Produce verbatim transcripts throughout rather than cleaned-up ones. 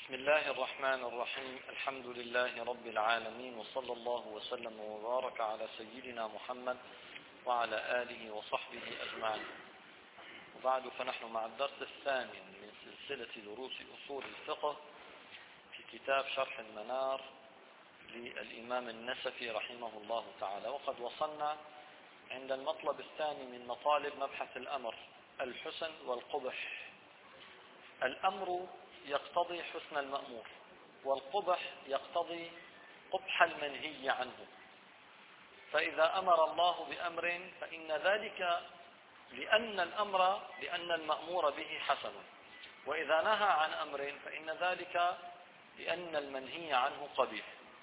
بسم الله الرحمن الرحيم. الحمد لله رب العالمين، وصلى الله وسلم وبارك على سيدنا محمد وعلى آله وصحبه أجمعين. وبعد، فنحن مع الدرس الثامن من سلسلة دروس أصول الفقه في كتاب شرح المنار للإمام النسفي رحمه الله تعالى، وقد وصلنا عند المطلب الثاني من مطالب مبحث الأمر: الحسن والقبح. الأمر يقتضي حسن المأمور، والقبح يقتضي قبح المنهي عنه. فإذا أمر الله بأمر فإن ذلك لأن الأمر لأن المأمور به حسن، وإذا نهى عن أمر فإن ذلك لأن المنهي عنه قبيح.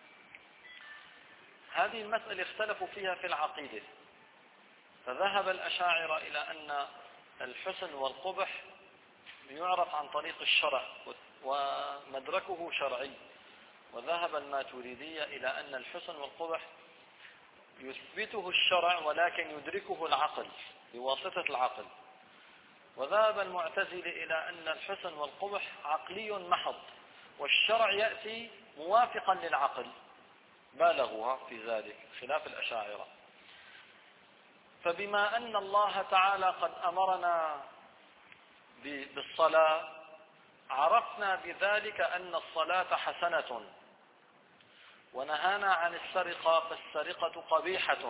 هذه المسألة اختلفوا فيها في العقيدة، فذهب الأشاعرة إلى أن الحسن والقبح يعرف عن طريق الشرع ومدركه شرعي، وذهب الماتريدية إلى أن الحسن والقبح يثبته الشرع ولكن يدركه العقل بواسطة العقل. وذهب المعتزلة إلى أن الحسن والقبح عقلي محض، والشرع يأتي موافقا للعقل، بالغوا في ذلك خلاف الأشاعرة. فبما أن الله تعالى قد أمرنا بالصلاة، عرفنا بذلك أن الصلاة حسنة، ونهانا عن السرقة فالسرقة قبيحة.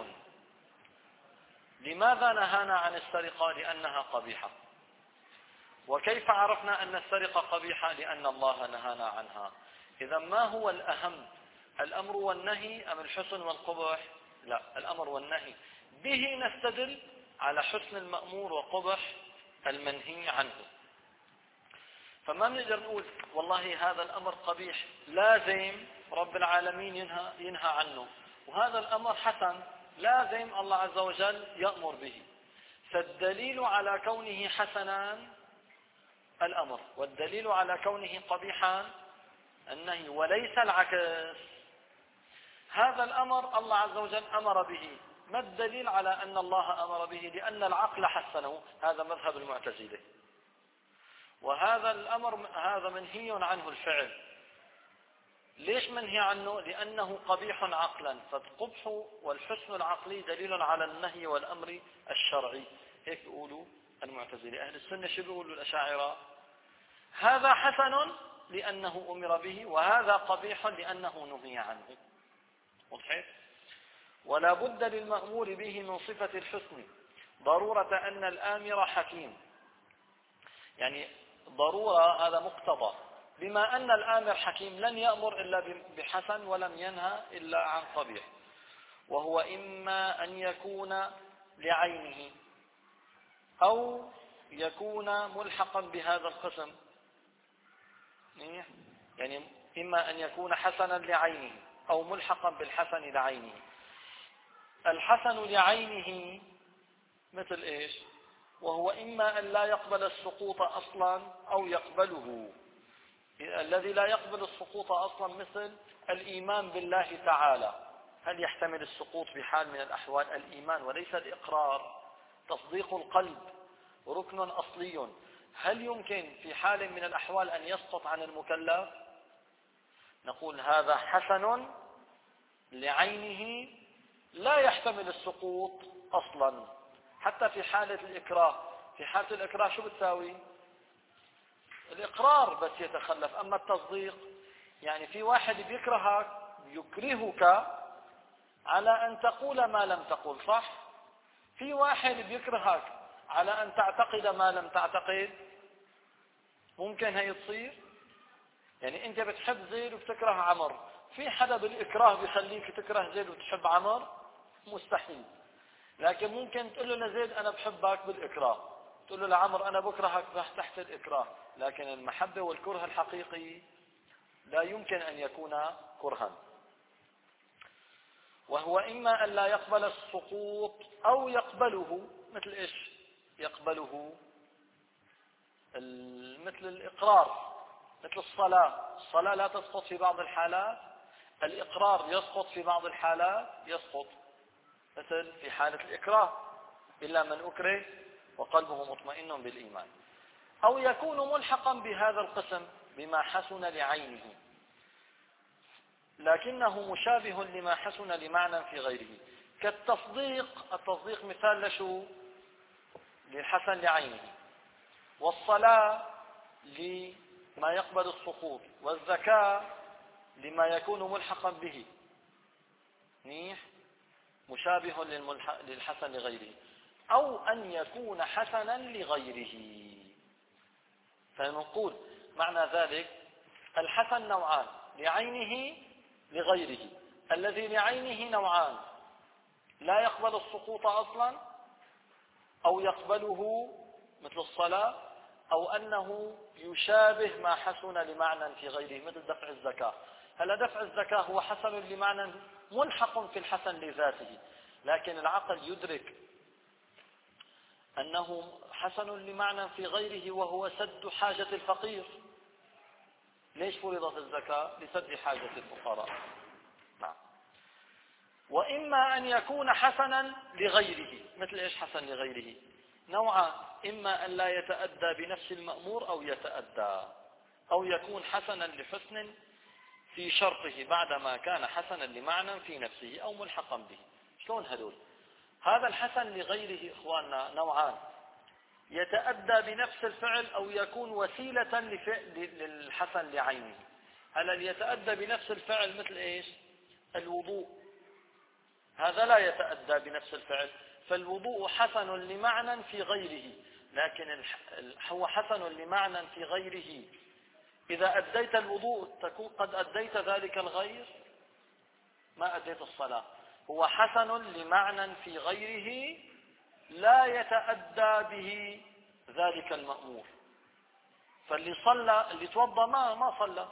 لماذا نهانا عن السرقة؟ لأنها قبيحة. وكيف عرفنا أن السرقة قبيحة؟ لأن الله نهانا عنها. إذا ما هو الأهم، الأمر والنهي أم الحسن والقبح؟ لا، الأمر والنهي. به نستدل على حسن المأمور وقبح المنهي عنه. فما نقدر نقول والله هذا الأمر قبيح لازم رب العالمين ينهى, ينهى عنه، وهذا الأمر حسن لازم الله عز وجل يأمر به. فالدليل على كونه حسنا الأمر، والدليل على كونه قبيحا النهي، وليس العكس. هذا الأمر الله عز وجل أمر به، ما الدليل على أن الله أمر به؟ لأن العقل حسنه. هذا مذهب المعتزلة. وهذا الأمر هذا منهي عنه الفعل. ليش منهي عنه؟ لأنه قبيح عقلا. فالقبح والحسن العقلي دليل على النهي والأمر الشرعي. هيك يقولوا المعتزلة. أهل السنة شو بيقولوا الأشاعرة؟ هذا حسن لأنه أمر به، وهذا قبيح لأنه نهي عنه. وضحت؟ ولا بد للمأمور به من صفة الحسن، ضرورة أن الآمر حكيم. يعني ضرورة، هذا مقتضى. بما أن الآمر حكيم لن يأمر إلا بحسن ولم ينهى إلا عن قبيح. وهو إما أن يكون لعينه أو يكون ملحقا بهذا القسم. يعني إما أن يكون حسنا لعينه أو ملحقا بالحسن لعينه. الحسن لعينه مثل إيش؟ وهو إما أن لا يقبل السقوط أصلا أو يقبله. الذي لا يقبل السقوط أصلا مثل الإيمان بالله تعالى، هل يحتمل السقوط بحال من الأحوال؟ الإيمان وليس الإقرار. تصديق القلب ركن أصلي، هل يمكن في حال من الأحوال أن يسقط عن المكلف؟ نقول هذا حسن لعينه لا يحتمل السقوط أصلا. حتى في حالة الإكراه، في حالة الإكراه شو بتساوي؟ الإقرار بس يتخلف، أما التصديق يعني في واحد بيكرهك يكرهك على أن تقول ما لم تقل، صح؟ في واحد بيكرهك على أن تعتقد ما لم تعتقد. ممكن هي تصير؟ يعني أنت بتحب زيد وبتكره عمر، في حدا بالإكراه بيخليك تكره زيد وتحب عمر؟ مستحيل. لكن ممكن تقول له لزيد أنا بحبك بالإكراه، تقول له لعمر أنا بكرهك تحت الإكراه. لكن المحبة والكره الحقيقي لا يمكن أن يكون كرها. وهو إما أن لا يقبل السقوط أو يقبله. مثل إيش يقبله؟ مثل الإقرار، مثل الصلاة. الصلاة لا تسقط في بعض الحالات، الإقرار يسقط في بعض الحالات يسقط، مثل في حالة الإكراه إلا من أكره وقلبه مطمئن بالإيمان. أو يكون ملحقا بهذا القسم، بما حسن لعينه، لكنه مشابه لما حسن لمعنى في غيره. كالتصديق، التصديق مثال لشو؟ للحسن لعينه. والصلاة لما يقبل السقوط، والزكاة لما يكون ملحقا به. منيح، مشابه للحسن لغيره، أو أن يكون حسنا لغيره. فنقول معنى ذلك الحسن نوعان، لعينه لغيره. الذي لعينه نوعان: لا يقبل السقوط أصلا، أو يقبله مثل الصلاة، أو أنه يشابه ما حسن لمعنى في غيره مثل دفع الزكاة. هل دفع الزكاة هو حسن لمعنى ملحق في الحسن لذاته، لكن العقل يدرك أنه حسن لمعنى في غيره وهو سد حاجة الفقير. ليش فرضت الزكاة؟ لسد حاجة الفقراء. نعم. وإما أن يكون حسنا لغيره. مثل إيش حسن لغيره؟ نوعان: إما أن لا يتأدى بنفس المأمور أو يتأدى، أو يكون حسنا لحسن في شرطه بعدما كان حسنا لمعنى في نفسه أو ملحقا به. شلون هذول؟ هذا الحسن لغيره إخواننا نوعان: يتأدى بنفس الفعل أو يكون وسيلة للحسن لعينه. هل يتأدى بنفس الفعل مثل إيش؟ الوضوء، هذا لا يتأدى بنفس الفعل، فالوضوء حسن لمعنى في غيره، لكن هو حسن لمعنى في غيره. إذا أديت الوضوء تكون قد أديت ذلك الغير، ما أديت الصلاة. هو حسن لمعنى في غيره لا يتأدى به ذلك المأمور. فاللي صلى، اللي توضى ما ما صلى.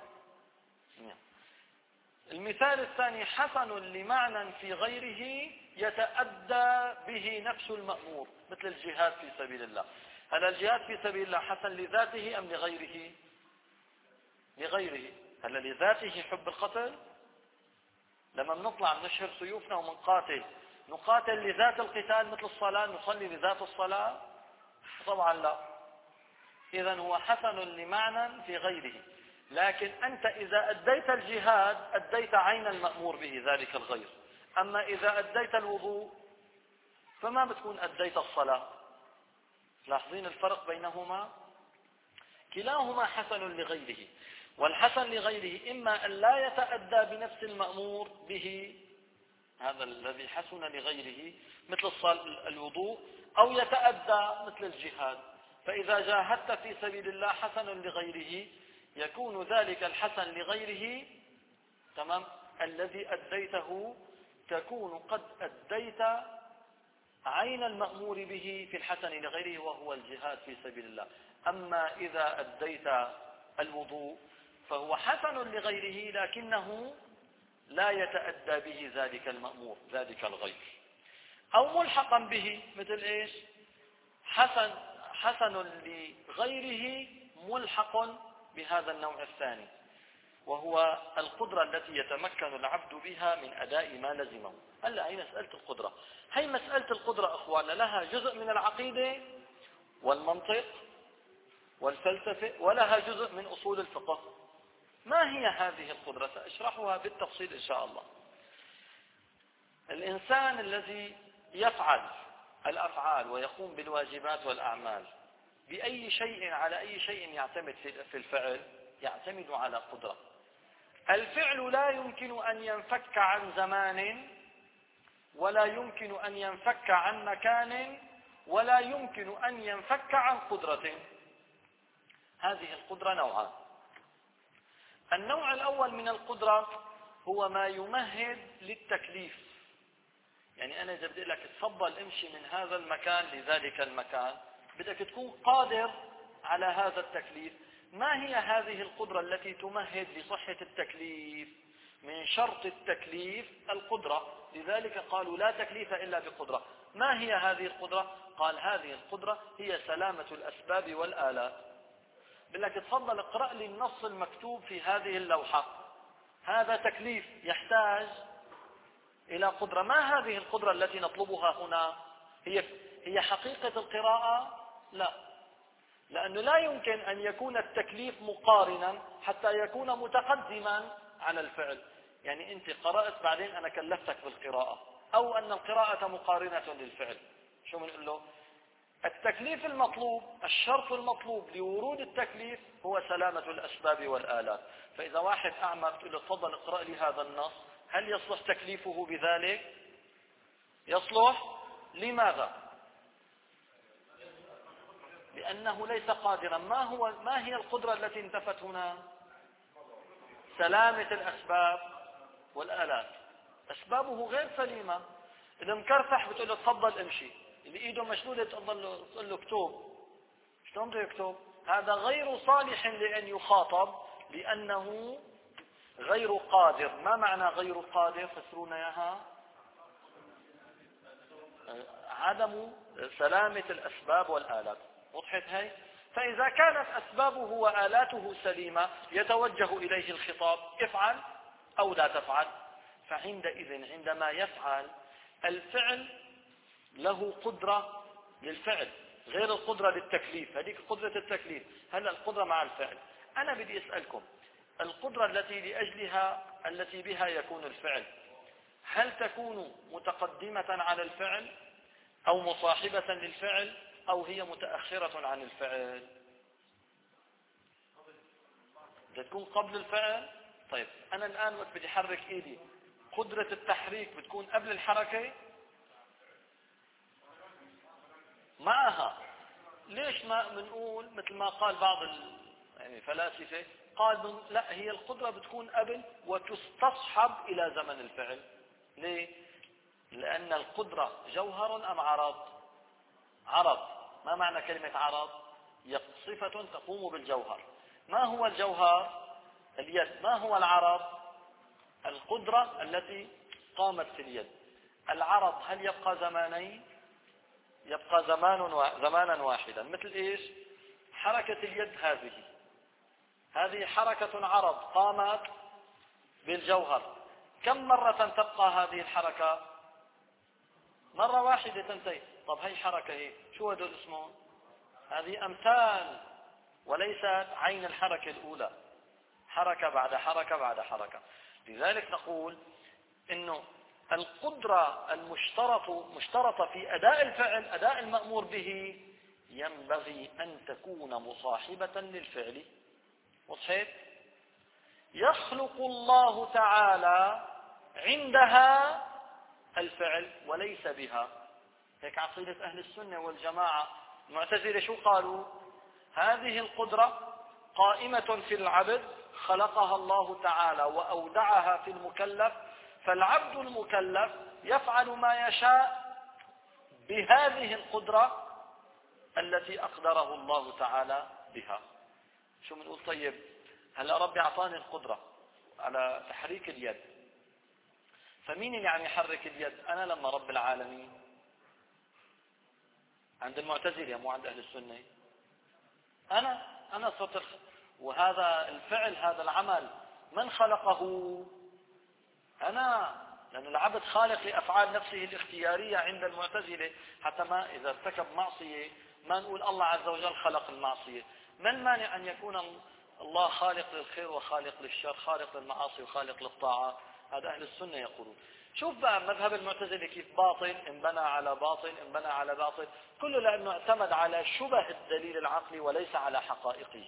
المثال الثاني: حسن لمعنى في غيره يتأدى به نفس المأمور، مثل الجهاد في سبيل الله. هل الجهاد في سبيل الله حسن لذاته أم لغيره؟ لغيره. هل لذاته حب القتل؟ لما بنطلع بنشهر سيوفنا ومنقاتل، نقاتل لذات القتال مثل الصلاة، نصلي لذات الصلاة؟ طبعا لا. إذن هو حسن لمعنى في غيره، لكن أنت إذا أديت الجهاد أديت عين المأمور به ذلك الغير. أما إذا أديت الوضوء فما بتكون أديت الصلاة. لاحظين الفرق بينهما؟ كلاهما حسن لغيره. والحسن لغيره إما أن لا يتأدى بنفس المأمور به، هذا الذي حسن لغيره مثل الوضوء، أو يتأدى مثل الجهاد. فإذا جاهدت في سبيل الله حسن لغيره، يكون ذلك الحسن لغيره تمام الذي أديته، تكون قد أديت عين المأمور به في الحسن لغيره وهو الجهاد في سبيل الله. أما إذا أديت الوضوء فهو حسن لغيره لكنه لا يتأدى به ذلك المأمور ذلك الغير، أو ملحقا به مثل إيش؟ حسن حسن لغيره ملحق بهذا النوع الثاني، وهو القدرة التي يتمكن العبد بها من أداء ما لزمه. هلا هي مسألة القدرة، هي مسألة القدرة إخواننا لها جزء من العقيدة والمنطق والفلسفة، ولها جزء من أصول الفقه. ما هي هذه القدرة؟ سأشرحها بالتفصيل إن شاء الله. الإنسان الذي يفعل الأفعال ويقوم بالواجبات والأعمال بأي شيء، على أي شيء يعتمد في الفعل؟ يعتمد على قدرة. الفعل لا يمكن أن ينفك عن زمان، ولا يمكن أن ينفك عن مكان، ولا يمكن أن ينفك عن قدرة. هذه القدرة نوعان. النوع الأول من القدرة هو ما يمهد للتكليف. يعني أنا إذا بدي لك تفضل امشي من هذا المكان لذلك المكان، بدك تكون قادر على هذا التكليف. ما هي هذه القدرة التي تمهد لصحة التكليف؟ من شرط التكليف القدرة، لذلك قالوا لا تكليف إلا بقدرة. ما هي هذه القدرة؟ قال هذه القدرة هي سلامة الأسباب والآلات. بدك تفضل اقرأ لي النص المكتوب في هذه اللوحة، هذا تكليف يحتاج إلى قدرة. ما هذه القدرة التي نطلبها هنا؟ هي هي حقيقة القراءة؟ لا. لأنه لا يمكن أن يكون التكليف مقارنا حتى يكون متقدما على الفعل. يعني أنت قرأت بعدين أنا كلفتك بالقراءة، أو أن القراءة مقارنة للفعل. شو بنقول له؟ التكليف المطلوب، الشرط المطلوب لورود التكليف هو سلامة الأسباب والآلات. فإذا واحد أعمى بتقول له تفضل اقرأ لي هذا النص، هل يصلح تكليفه بذلك؟ يصلح. لماذا؟ لأنه ليس قادرا. ما هو ما هي القدرة التي انتفت هنا؟ سلامة الأسباب والآلات. أسبابه غير سليمة. إذا مكرفح بتقول له تفضل امشي، اللي إيده مشلولة تقول له تقول له اكتب، شلون بده يكتب؟ هذا غير صالح لأن يخاطب لأنه غير قادر. ما معنى غير قادر؟ فسرونا إياها. عدم سلامة الأسباب والآلات. وضحت هاي؟ فإذا كانت أسبابه وآلاته سليمة يتوجه إليه الخطاب افعل أو لا تفعل. فعندئذ عندما يفعل الفعل له قدرة للفعل غير القدرة للتكليف. هذيك قدرة التكليف، هلا القدرة مع الفعل. أنا بدي أسألكم، القدرة التي لأجلها التي بها يكون الفعل، هل تكون متقدمة على الفعل أو مصاحبة للفعل أو هي متأخرة عن الفعل؟ بدها تكون قبل الفعل. طيب أنا الآن وقت بدي أحرك إيدي، قدرة التحريك بتكون قبل الحركة معها. ليش ما بنقول مثل ما قال بعض يعني الفلاسفة، قال لا، هي القدرة بتكون قبل وتستصحب إلى زمن الفعل. ليه؟ لأن القدرة جوهر أم عرض؟ عرض. ما معنى كلمة عرض؟ صفة تقوم بالجوهر. ما هو الجوهر؟ اليد. ما هو العرض؟ القدرة التي قامت في اليد. العرض هل يبقى زمانين؟ يبقى زمان و... زمانا واحدا. مثل ايش؟ حركة اليد هذه هذه حركة عرض قامت بالجوهر. كم مرة تبقى هذه الحركة؟ مرة واحدة تنتهي. طب هي حركة هي شو هدول اسمهم؟ هذه أمثال وليست عين الحركة الأولى، حركة بعد حركة بعد حركة. لذلك نقول إنه القدرة المشترطة مشترطة في أداء الفعل، أداء المأمور به، ينبغي أن تكون مصاحبة للفعل. وصحيح؟ يخلق الله تعالى عندها الفعل وليس بها. هيك عقيدة أهل السنة والجماعة. المعتزلة شو قالوا؟ هذه القدرة قائمة في العبد، خلقها الله تعالى وأودعها في المكلف، فالعبد المكلف يفعل ما يشاء بهذه القدرة التي أقدره الله تعالى بها. شو بنقول؟ طيب هلا ربي أعطاني القدرة على تحريك اليد، فمين اللي عم يحرك اليد؟ أنا لما رب العالمين؟ عند المعتزلة مو عند أهل السنة. أنا أنا صرت. وهذا الفعل، هذا العمل، من خلقه؟ أنا. لأن العبد خالق لأفعال نفسه الاختيارية عند المعتزلة. حتى ما إذا ارتكب معصية ما نقول الله عز وجل خلق المعصية. من مانع أن يكون الله خالق للخير وخالق للشر، خالق للمعاصي وخالق للطاعات؟ هذا أهل السنة يقولون. شوف بقى مذهب المعتزلة كيف باطل انبنى على باطل انبنى على باطل، كله لأنه اعتمد على شبه الدليل العقلي وليس على حقائقه.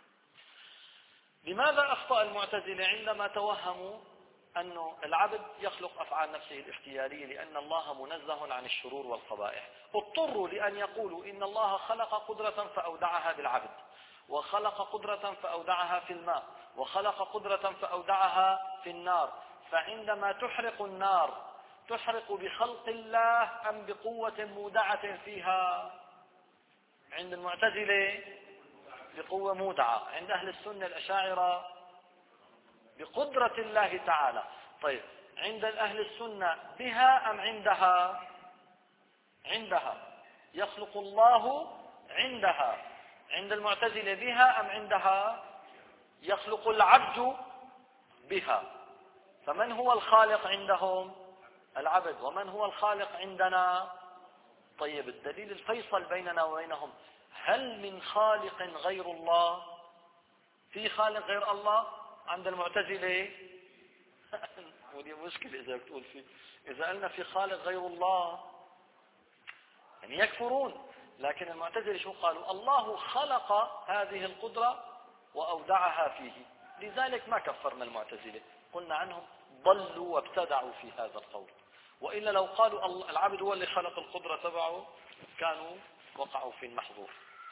لماذا أخطأ المعتزلة عندما توهموا أن العبد يخلق أفعال نفسه الاختيارية؟ لأن الله منزه عن الشرور والقبائح. اضطروا لأن يقولوا إن الله خلق قدرة فأودعها بالعبد، وخلق قدرة فأودعها في الماء، وخلق قدرة فأودعها في النار. فعندما تحرق النار تحرق بخلق الله أم بقوة مودعة فيها؟ عند المعتزلة بقوة مودعة، عند أهل السنة الأشاعرة بقدرة الله تعالى. طيب عند أهل السنة بها أم عندها؟ عندها. يخلق الله عندها. عند المعتزلة بها أم عندها؟ يخلق العبد بها. فمن هو الخالق عندهم؟ العبد. ومن هو الخالق عندنا؟ طيب الدليل الفيصل بيننا وبينهم، هل من خالق غير الله؟ في خالق غير الله عند المعتزلة؟ ودي مشكلة إذا بتقول في، إذا قلنا في خالق غير الله يعني يكفرون. لكن المعتزلة شو قالوا؟ الله خلق هذه القدرة وأودعها فيه، لذلك ما كفرنا المعتزلة، قلنا عنهم ضلوا وابتدعوا في هذا القول. وإلا لو قالوا العبد هو اللي خلق القدرة تبعه كانوا وقعوا في المحظور.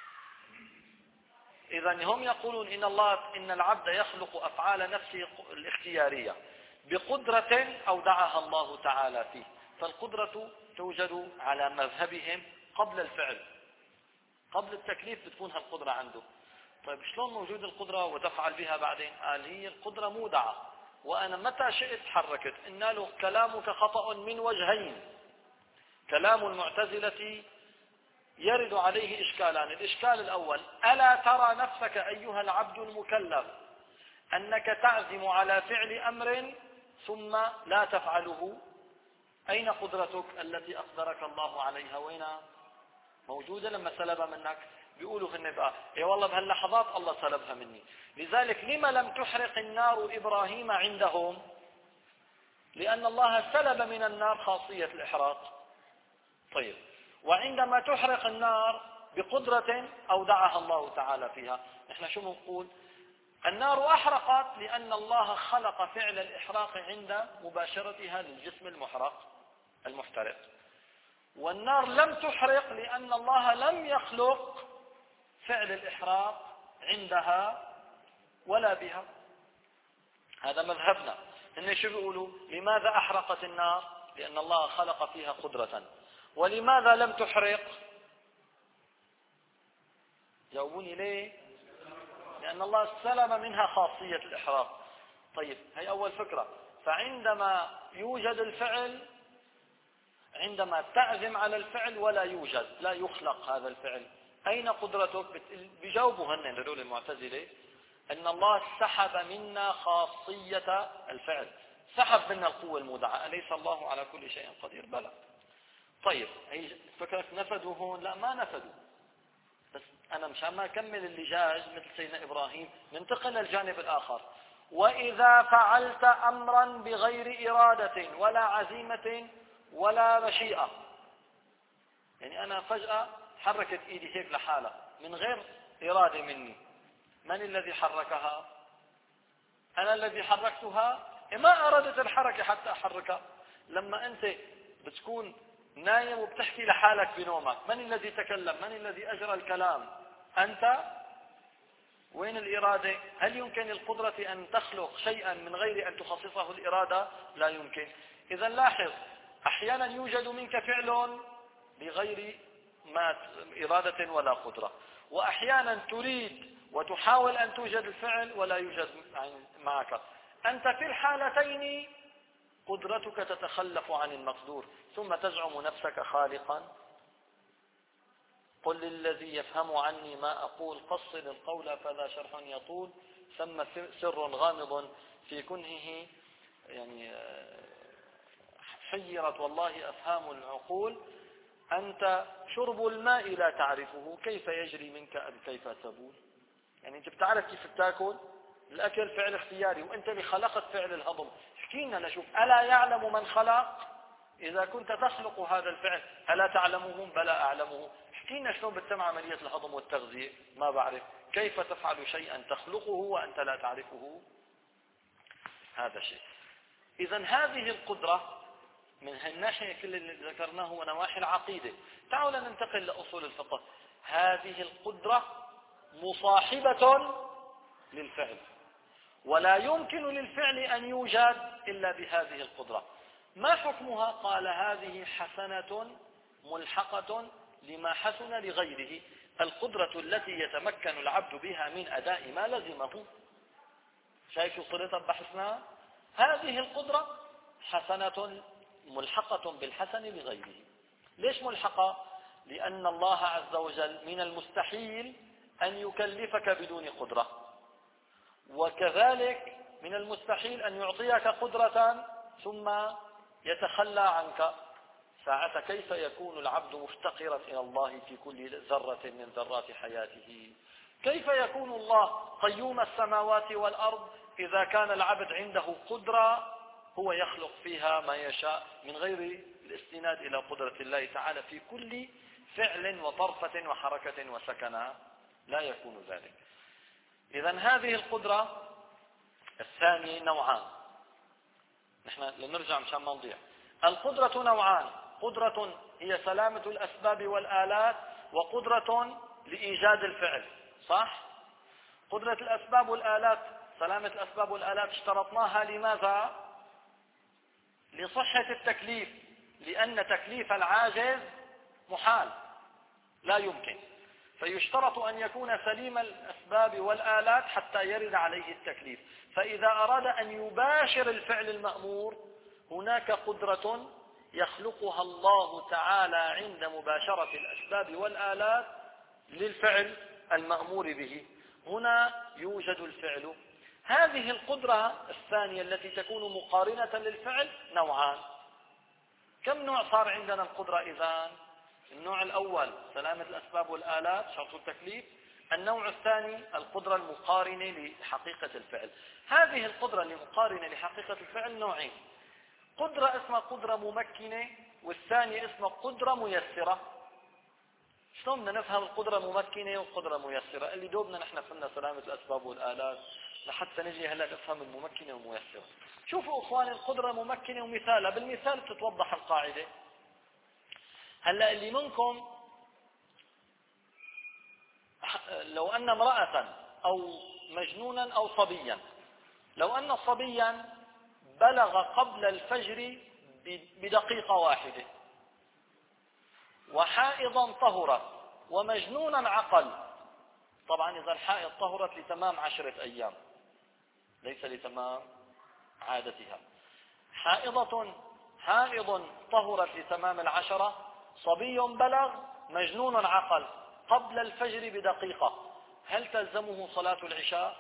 إذن هم يقولون إن الله إن العبد يخلق أفعال نفسه الاختيارية بقدرة أودعها الله تعالى فيه، فالقدرة توجد على مذهبهم قبل الفعل، قبل التكليف بتكون هالقدرة عنده. طيب شلون موجود القدرة وتفعل بها بعدين؟ قال هي القدرة مودعة، وأنا متى شئت حركت. إن له كلامك خطأ من وجهين. كلام المعتزلة يرد عليه إشكالان. الإشكال الأول: ألا ترى نفسك أيها العبد المكلف أنك تعزم على فعل أمر ثم لا تفعله؟ أين قدرتك التي أقدرك الله عليها؟ وين موجودة لما سلب منك؟ بيقولوا في النبأ اي والله بهاللحظات الله سلبها مني. لذلك لما لم تحرق النار إبراهيم عندهم؟ لأن الله سلب من النار خاصية الإحراق. طيب، وعندما تحرق النار بقدرة أودعها الله تعالى فيها، نحن شو بنقول؟ النار أحرقت لأن الله خلق فعل الإحراق عند مباشرتها للجسم المحرق المحترق، والنار لم تحرق لأن الله لم يخلق فعل الإحراق عندها ولا بها. هذا مذهبنا. إن شو بيقولوا؟ لماذا أحرقت النار؟ لأن الله خلق فيها قدرة. ولماذا لم تحرق؟ جاوبوني ليه؟ لأن الله سلم منها خاصية الإحراق. طيب، هي أول فكرة. فعندما يوجد الفعل، عندما تعزم على الفعل ولا يوجد، لا يخلق هذا الفعل، أين قدرتك؟ بيجاوبوا هن هذول المعتزلة أن الله سحب منا خاصية الفعل، سحب منا القوة المودعة. أليس الله على كل شيء قدير؟ بلى. طيب، هي فكرة نفدوا هون؟ لا، ما نفدوا. بس أنا مشان ما أكمل اللجاج مثل سيدنا إبراهيم ننتقل للجانب الآخر. وإذا فعلت أمرا بغير إرادة ولا عزيمة ولا مشيئة، يعني أنا فجأة حركت إيدي هيك لحالها من غير إرادة مني، من الذي حركها؟ أنا الذي حركتها؟ ما أردت الحركة حتى أحركها. لما أنت بتكون نايم وبتحكي لحالك بنومك، من الذي تكلم؟ من الذي أجرى الكلام؟ أنت. وين الإرادة؟ هل يمكن للقدرة أن تخلق شيئا من غير أن تخصصه الإرادة؟ لا يمكن. إذا لاحظ، أحيانا يوجد منك فعل بغير ما إرادة ولا قدرة، وأحيانا تريد وتحاول أن توجد الفعل ولا يوجد معك. أنت في الحالتين قدرتك تتخلف عن المقدور، ثم تزعم نفسك خالقا. قل للذي يفهم عني ما أقول قصر القول فذا شرح يطول، ثم سر غامض في كنهه، يعني حيرت والله أفهام العقول. أنت شرب الماء لا تعرفه، كيف يجري منك أم كيف تبول؟ يعني أنت بتعرف كيف تأكل؟ الأكل فعل اختياري، وأنت اللي خلقت فعل الهضم. احكينا نشوف، ألا يعلم من خلق؟ إذا كنت تخلق هذا الفعل ألا تعلمه؟ بلى أعلمه. احكينا شلون بتتم عملية الهضم والتغذية؟ ما بعرف. كيف تفعل شيئا تخلقه وأنت لا تعرفه؟ هذا شيء. إذن هذه القدرة من هالناحية كل اللي ذكرناه ونواحي العقيدة. تعالوا ننتقل لأصول الفقه. هذه القدرة مصاحبة للفعل، ولا يمكن للفعل أن يوجد إلا بهذه القدرة. ما حكمها؟ قال هذه حسنة ملحقة لما حسن لغيره، القدرة التي يتمكن العبد بها من أداء ما لزمه. شايف الصلة بحثنا؟ هذه القدرة حسنة ملحقة بالحسن لغيره. ليش ملحقة؟ لأن الله عز وجل من المستحيل أن يكلفك بدون قدرة، وكذلك من المستحيل أن يعطيك قدرة ثم يتخلى عنك. ساعة كيف يكون العبد مفتقرا إلى الله في كل ذرة من ذرات حياته؟ كيف يكون الله قيوم السماوات والأرض إذا كان العبد عنده قدرة هو يخلق فيها ما يشاء من غير الاستناد إلى قدرة الله تعالى في كل فعل وطرفة وحركة وسكنة؟ لا يكون ذلك. إذن هذه القدرة الثانية نوعان. نحن لنرجع مشان ما نضيع. القدرة نوعان: قدرة هي سلامة الأسباب والآلات، وقدرة لإيجاد الفعل. صح؟ قدرة الأسباب والآلات، سلامة الأسباب والآلات اشترطناها لماذا؟ لصحة التكليف، لأن تكليف العاجز محال لا يمكن، فيشترط أن يكون سليم الأسباب والآلات حتى يرد عليه التكليف. فإذا أراد أن يباشر الفعل المأمور هناك قدرة يخلقها الله تعالى عند مباشرة الأسباب والآلات للفعل المأمور به، هنا يوجد الفعل. هذه القدرة الثانية التي تكون مقارنة للفعل نوعان. كم نوع صار عندنا القدرة إذن؟ النوع الأول سلامة الأسباب والآلات شرط التكليف. النوع الثاني القدرة المقارنة لحقيقة الفعل. هذه القدرة المقارنة لحقيقة الفعل نوعين: قدرة اسمها قدرة ممكنة، والثانية اسمها قدرة ميسرة. شلون بدنا نفهم القدرة ممكنة والقدرة ميسرة؟ اللي دوبنا نحن فهمنا سلامة الأسباب والآلات، لحتى نجي هلا نفهم الممكنة والميسرة. شوفوا اخواني، القدرة ممكنة ومثالها، بالمثال تتوضح القاعدة. هلا اللي منكم لو أن امرأة أو مجنونا أو صبيا، لو أن صبيا بلغ قبل الفجر بدقيقة واحدة، وحائضا طهرت، ومجنونا عقل. طبعا إذا الحائض طهرت لتمام عشرة أيام ليس لتمام عادتها. حائضة حائض طهرت لتمام العشرة، صبي بلغ، مجنون عقل قبل الفجر بدقيقة، هل تلزمه صلاة العشاء؟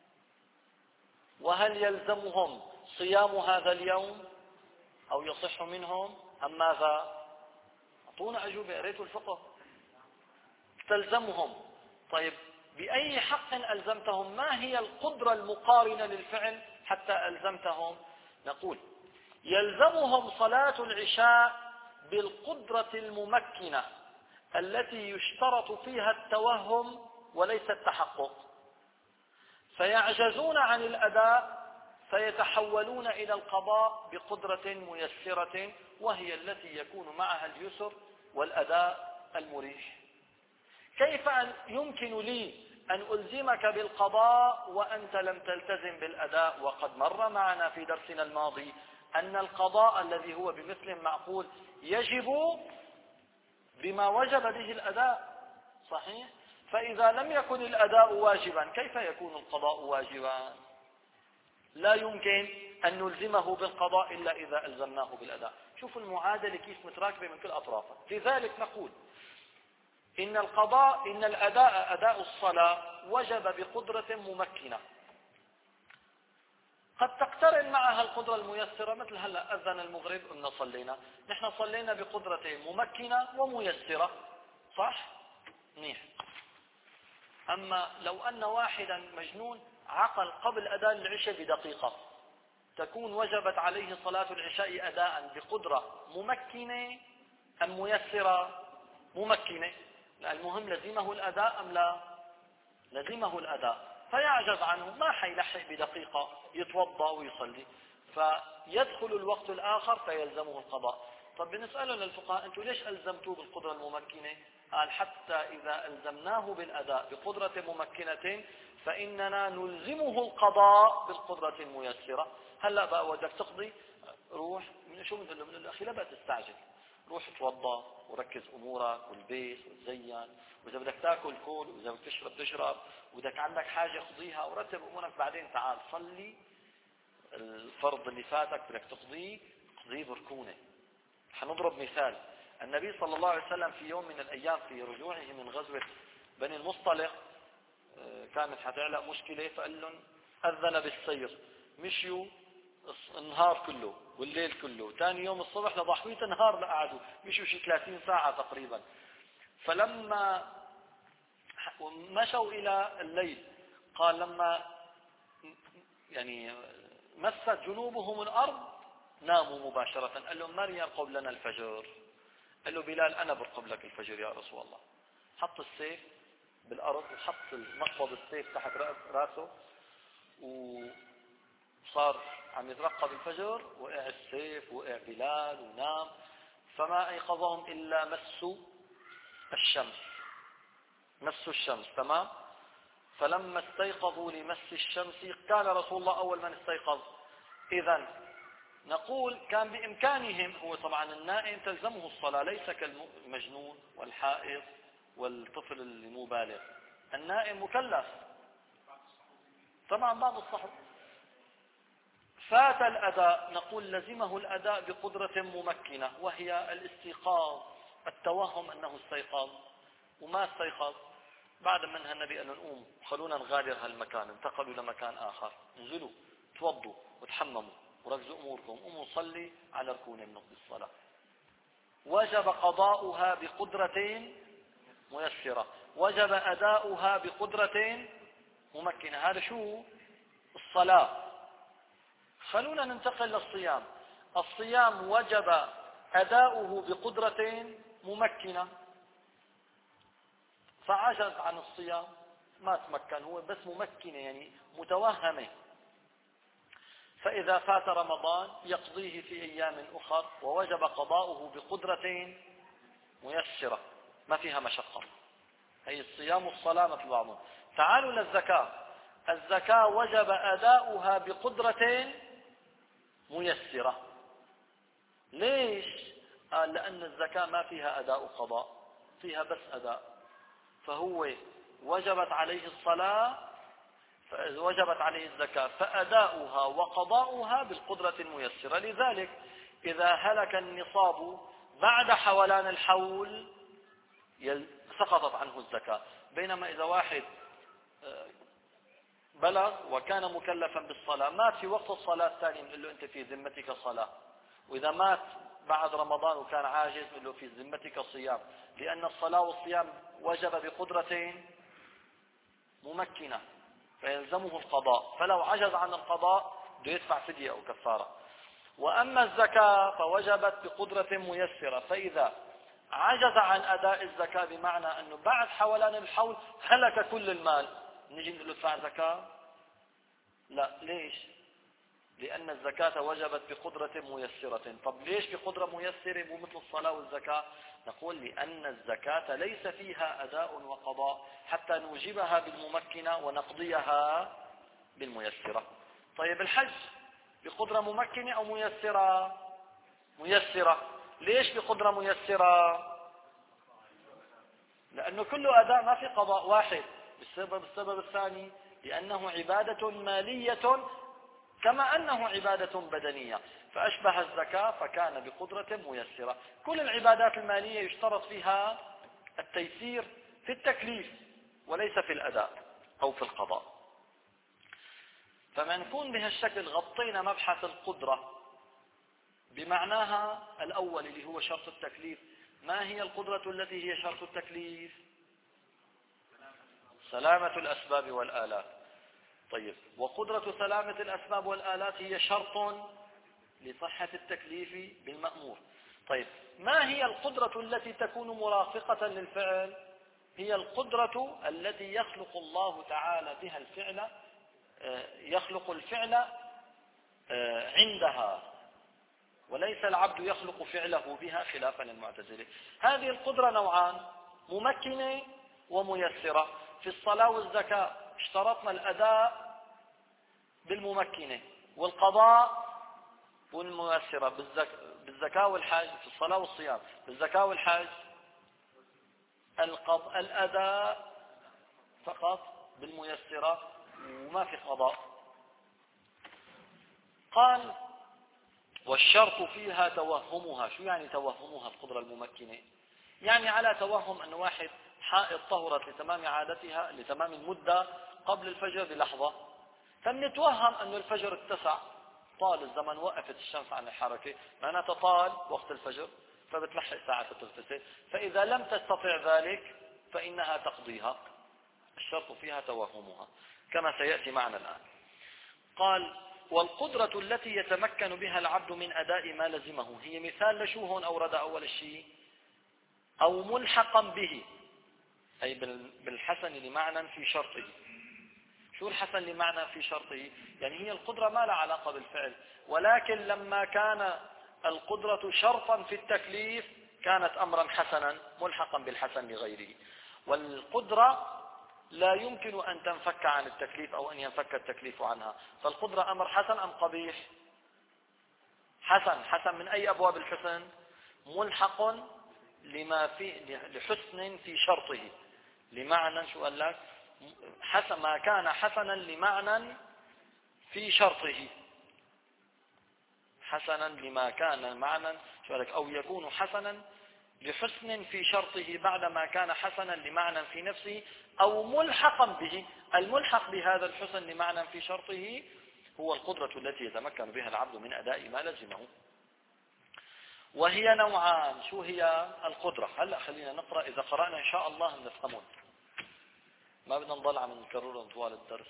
وهل يلزمهم صيام هذا اليوم أو يصح منهم أم ماذا؟ أعطونا أجوبة، قريتوا الفقه. تلزمهم. طيب بأي حق ألزمتهم؟ ما هي القدرة المقارنة للفعل حتى ألزمتهم؟ نقول يلزمهم صلاة العشاء بالقدرة الممكنة التي يشترط فيها التوهم وليس التحقق، فيعجزون عن الأداء فيتحولون إلى القضاء بقدرة ميسرة، وهي التي يكون معها اليسر والأداء المريح. كيف أن يمكن لي أن ألزمك بالقضاء وأنت لم تلتزم بالأداء؟ وقد مر معنا في درسنا الماضي أن القضاء الذي هو بمثل معقول يجب بما وجب به الأداء. صحيح؟ فإذا لم يكن الأداء واجبا كيف يكون القضاء واجبا؟ لا يمكن أن نلزمه بالقضاء إلا إذا ألزمناه بالأداء. شوفوا المعادلة كيف متراكبة من كل أطرافها. لذلك نقول إن القضاء إن الأداء أداء الصلاة وجب بقدرة ممكنة، قد تقترن معها القدرة الميسرة. مثل هلا أذن المغرب قلنا صلينا، نحن صلينا بقدرة ممكنة وميسرة. صح؟ منيح. أما لو أن واحدا مجنون عقل قبل أذان العشاء بدقيقة، تكون وجبت عليه صلاة العشاء أداء بقدرة ممكنة أم ميسرة؟ ممكنة. المهم لزمه الأداء أم لا؟ لزمه الأداء، فيعجز عنه، ما حيلحق بدقيقة يتوضأ ويصلي، فيدخل الوقت الآخر فيلزمه القضاء. طب بنسأله للفقهاء أنتم ليش ألزمتوه بالقدرة الممكنة؟ قال حتى إذا ألزمناه بالأداء بقدرة ممكنة فإننا نلزمه القضاء بالقدرة الميسرة. هلا بقى بدك تقضي، روح شو بنقول له؟ بنقول له أخي لا بقى تستعجل، روح توضأ وركز أمورك والبيت وتزين، وإذا بدك تاكل كل، وإذا بدك تشرب تشرب، وإذا عندك حاجة خذيها ورتب أمورك، بعدين تعال صلي الفرض اللي فاتك بدك تقضيه، قضيه بركونة. حنضرب مثال. النبي صلى الله عليه وسلم في يوم من الأيام في رجوعه من غزوة بني المصطلق كانت حتعلق مشكلة، فقال لهم أذن بالسير، مشيوا النهار كله والليل كله، ثاني يوم الصبح لضحوية النهار لقعدوا مشوا شي ثلاثين ساعة تقريبا. فلما مشوا إلى الليل قال لما يعني مست جنوبهم الأرض ناموا مباشرة. قال لهم من يرقب لنا الفجر؟ قال له بلال أنا برقب لك الفجر يا رسول الله. حط السيف بالأرض وحط مقبض السيف تحت رأسه وصار عم يترقب الفجر. وقع السيف وقع بلال ونام. فما أيقظهم إلا مسوا الشمس، مسوا الشمس. تمام. فلما استيقظوا لمس الشمس كان رسول الله أول من استيقظ. إذن نقول كان بإمكانهم، هو طبعا النائم تلزمه الصلاة ليس كالمجنون والحائض والطفل اللي مو بالغ. النائم مكلف طبعا بعض الصحب. فات الأداء، نقول لزمه الأداء بقدرة ممكنة وهي الاستيقاظ، التوهم أنه استيقظ وما استيقظ. بعد منها النبي قال نقوم خلونا نغادر هالمكان. انتقلوا لمكان آخر. انزلوا توضوا وتحمموا وركزوا أموركم، قوموا صلي على ركون النصب الصلاة. وجب قضاؤها بقدرة ميسرة، وجب أداؤها بقدرة ممكنة. هذا شو الصلاة. خلونا ننتقل للصيام. الصيام وجب أداؤه بقدرة ممكنة، فعجز عن الصيام ما تمكن، هو بس ممكنة يعني متوهمة. فإذا فات رمضان يقضيه في أيام أخر، ووجب قضاؤه بقدرة ميسرة ما فيها مشقة. هي الصيام والصلاة مثل بعضهم. تعالوا للزكاة. الزكاة وجب أداؤها بقدرة ميسرة. ليش؟ قال لأن الزكاة ما فيها أداء قضاء، فيها بس أداء. فهو وجبت عليه الصلاة، وجبت عليه الزكاة، فأداؤها وقضاؤها بالقدرة الميسرة. لذلك إذا هلك النصاب بعد حولان الحول سقطت عنه الزكاة. بينما إذا واحد بلغ وكان مكلفا بالصلاة مات في وقت الصلاة الثانية نقول له أنت في ذمتك صلاة. وإذا مات بعد رمضان وكان عاجز نقول له في ذمتك صيام، لأن الصلاة والصيام وجب بقدرتين ممكنة فيلزمه القضاء. فلو عجز عن القضاء بده يدفع فدية أو كفارة. وأما الزكاة فوجبت بقدرة ميسرة. فإذا عجز عن أداء الزكاة بمعنى أنه بعد حولان الحول هلك كل المال، نجي نقول له ادفع زكاة؟ لا. ليش؟ لأن الزكاة وجبت بقدرة ميسرة. طب ليش بقدرة ميسرة مو مثل الصلاة والزكاة؟ نقول لأن الزكاة ليس فيها أداء وقضاء حتى نوجبها بالممكنة ونقضيها بالميسرة. طيب الحج بقدرة ممكنة أو ميسرة؟ ميسرة. ليش بقدرة ميسرة؟ لأنه كله أداء ما في قضاء واحد. بالسبب السبب الثاني لأنه عبادة مالية كما أنه عبادة بدنية، فأشبه الزكاة فكان بقدرة ميسرة. كل العبادات المالية يشترط فيها التيسير في التكليف وليس في الأداء أو في القضاء. فما نكون بهالشكل غطينا مبحث القدرة بمعناها الأول اللي هو شرط التكليف. ما هي القدرة التي هي شرط التكليف؟ سلامة الأسباب والآلات. طيب، وقدرة سلامة الأسباب والآلات هي شرط لصحة التكليف بالمأمور. طيب، ما هي القدرة التي تكون مرافقة للفعل؟ هي القدرة التي يخلق الله تعالى بها الفعل، يخلق الفعل عندها، وليس العبد يخلق فعله بها خلافا للمعتزلة. هذه القدرة نوعان: ممكنة وميسرة. في الصلاة والزكاة اشترطنا الأداء بالممكنة والقضاء بالميسرة. بالزكاة والحج في الصلاة والصيام، بالزكاة والحج الأداء فقط بالميسرة وما في قضاء. قال والشرط فيها توهمها. شو يعني توهمها القدرة الممكنة؟ يعني على توهم أن واحد حائض طهرت لتمام عادتها لتمام المدة قبل الفجر بلحظة، فنتوهم أن الفجر اتسع طال الزمن وقفت الشمس عن الحركة، معناتها طال وقت الفجر فبتلحق ساعة تغتسل. فإذا لم تستطع ذلك فإنها تقضيها، الشرط فيها توهمها كما سيأتي معنا الآن. قال: والقدرة التي يتمكن بها العبد من أداء ما لزمه، هي مثال لشو هون أورد أول الشيء؟ أو ملحقا به، أي بالحسن لمعنى في شرطه. شو الحسن لمعنى في شرطه؟ يعني هي القدرة ما لها علاقة بالفعل، ولكن لما كان القدرة شرطا في التكليف كانت أمرا حسنا ملحقا بالحسن لغيره. والقدرة لا يمكن أن تنفك عن التكليف أو أن ينفك التكليف عنها. فالقدرة أمر حسن أم قبيح؟ حسن. حسن من أي أبواب الحسن؟ ملحق لما في لحسن في شرطه، لمعنى شو قال لك؟ حسن ما كان حسنا لمعنى في شرطه، حسنا لما كان معنى شو قال لك؟ أو يكون حسنا لحسن في شرطه بعدما كان حسنا لمعنى في نفسه، أو ملحقا به. الملحق بهذا الحسن لمعنى في شرطه هو القدرة التي يتمكن بها العبد من أداء ما لزمه. وهي نوعان. شو هي القدرة؟ هلأ خلينا نقرأ، إذا قرأنا إن شاء الله نفهمون، ما بدنا نضل عم نكررهم طوال الدرس.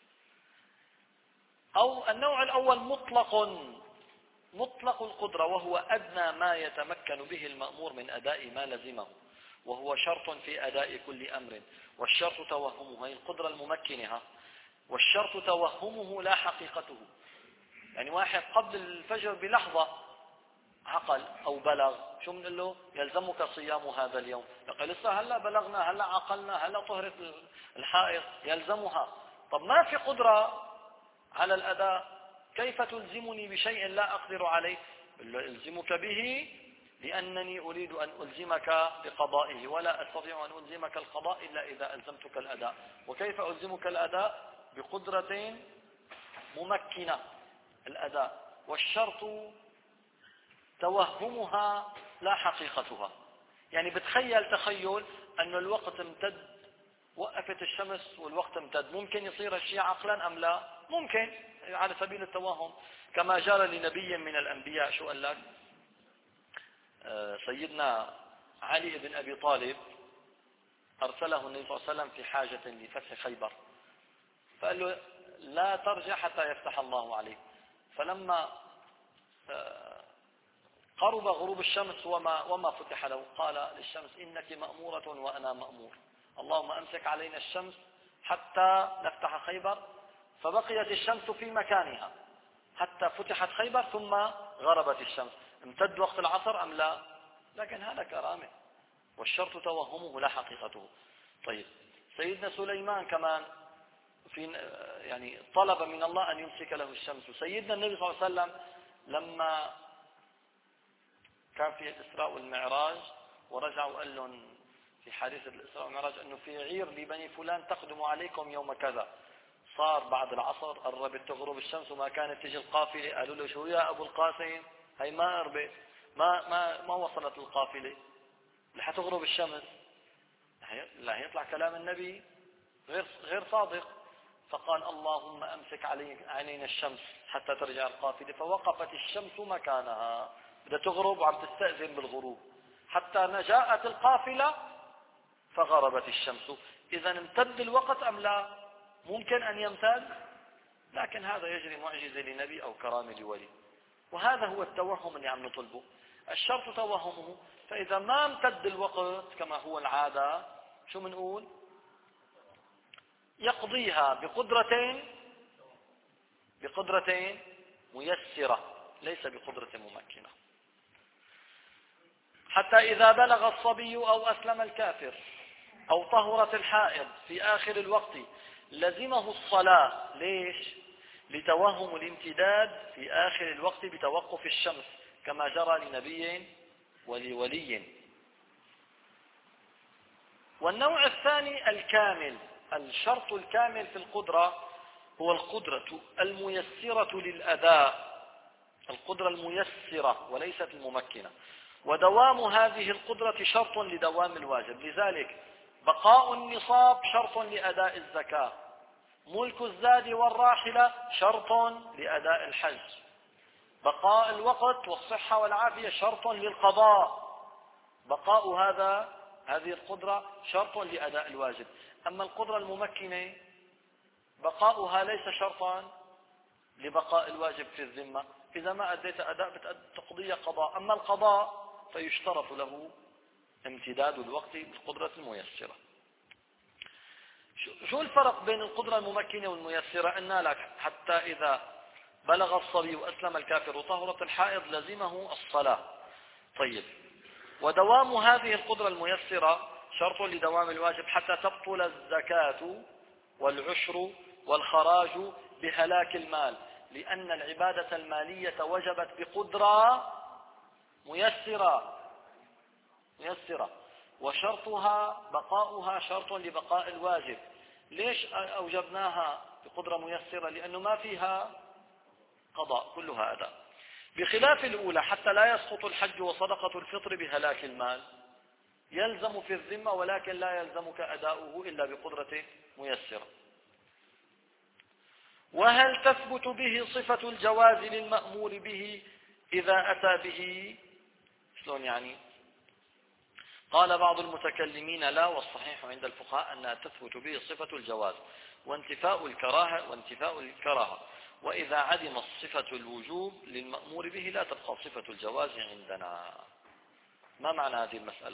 أو النوع الأول مطلق مطلق القدرة، وهو أدنى ما يتمكن به المأمور من أداء ما لزمه، وهو شرط في أداء كل أمر، والشرط توهمه، هي القدرة الممكنة، والشرط توهمه لا حقيقته. يعني واحد قبل الفجر بلحظة عقل أو بلغ، شو بنقول له؟ يلزمك صيام هذا اليوم. يقول لسه هلا بلغنا، هلا عقلنا، هلا طهرت الحائض، يلزمها. طب ما في قدرة على الأداء، كيف تلزمني بشيء لا أقدر عليه؟ ألزمك به لأنني أريد أن ألزمك بقضائه، ولا أستطيع أن ألزمك القضاء إلا إذا ألزمتك الأداء. وكيف ألزمك الأداء؟ بقدرة ممكنة الأداء. والشرط توهمها لا حقيقتها. يعني بتخيل تخيل أن الوقت امتد، وقفت الشمس والوقت امتد، ممكن يصير الشيء عقلا أم لا؟ ممكن على سبيل التوهم، كما جرى لنبي من الأنبياء. شو قال لك؟ سيدنا علي بن أبي طالب أرسله النبي صلى الله عليه وسلم في حاجة لفتح خيبر، فقال له لا ترجع حتى يفتح الله عليك. فلما قرب غروب الشمس وما, وما فتح له، قال للشمس إنك مأمورة وأنا مأمور، اللهم أمسك علينا الشمس حتى نفتح خيبر. فبقيت الشمس في مكانها حتى فتحت خيبر، ثم غربت الشمس. امتد وقت العصر أم لا؟ لكن هذا كرامة، والشرط توهمه لا حقيقته. طيب سيدنا سليمان كمان في يعني طلب من الله أن يمسك له الشمس. سيدنا النبي صلى الله عليه وسلم لما كان في الإسراء والمعراج ورجع وقال لهم في حديث الإسراء والمعراج أنه في عير لبني فلان تقدم عليكم يوم كذا، صار بعد العصر قربت تغرب الشمس وما كانت تجي القافلة، قالوا له شو يا أبو القاسم هي ما قربت، ما ما ما وصلت القافلة لحتى تغرب الشمس. لا يطلع كلام النبي غير غير صادق. فقال اللهم أمسك علينا الشمس حتى ترجع القافلة. فوقفت الشمس مكانها، بدها تغرب وعم تستأذن بالغروب حتى جاءت القافلة فغربت الشمس. إذا امتد الوقت أم لا؟ ممكن أن يمتد، لكن هذا يجري معجزة لنبي أو كرامة لولي. وهذا هو التوهم اللي عم نطلبه. الشرط توهمه. فإذا ما امتد الوقت كما هو العادة، شو منقول؟ يقضيها بقدرتين بقدرتين ميسرة، ليس بقدرة ممكنة. حتى إذا بلغ الصبي أو أسلم الكافر أو طهرت الحائض في آخر الوقت لزمه الصلاة. ليش؟ لتوهم الامتداد في آخر الوقت بتوقف الشمس، كما جرى لنبي ولولي. والنوع الثاني الكامل. الشرط الكامل في القدرة هو القدرة الميسرة للأداء، القدرة الميسرة وليست الممكنة. ودوام هذه القدرة شرط لدوام الواجب. لذلك بقاء النصاب شرط لأداء الزكاة، ملك الزاد والراحلة شرط لأداء الحج، بقاء الوقت والصحة والعافية شرط للقضاء، بقاء هذا هذه القدرة شرط لأداء الواجب. أما القدرة الممكنة بقاؤها ليس شرطا لبقاء الواجب في الذمة، إذا ما أديت أداء تقضية قضاء. أما القضاء فيشترط له امتداد الوقت بالقدرة الميسرة. شو الفرق بين القدرة الممكنة والميسرة؟ أن لك حتى إذا بلغ الصبي وأسلم الكافر وطهرت الحائض لزمه الصلاة. طيب، ودوام هذه القدرة الميسرة شرط لدوام الواجب حتى تبطل الزكاة والعشر والخراج بهلاك المال، لأن العبادة المالية وجبت بقدرة ميسرة ميسرة وشرطها بقاؤها شرط لبقاء الواجب. ليش أوجبناها بقدرة ميسرة؟ لأنه ما فيها قضاء، كلها أداء، بخلاف الأولى حتى لا يسقط الحج وصدقة الفطر بهلاك المال، يلزم في الذمة ولكن لا يلزمك أداؤه إلا بقدرة ميسرة. وهل تثبت به صفة الجواز للمأمور به إذا أتى به؟ شلون يعني؟ قال بعض المتكلمين لا، والصحيح عند الفقهاء أنها تثبت به صفة الجواز وانتفاء الكراهة وانتفاء الكراهة، وإذا عدم صفة الوجوب للمأمور به لا تبقى صفة الجواز عندنا. ما معنى هذه المسألة؟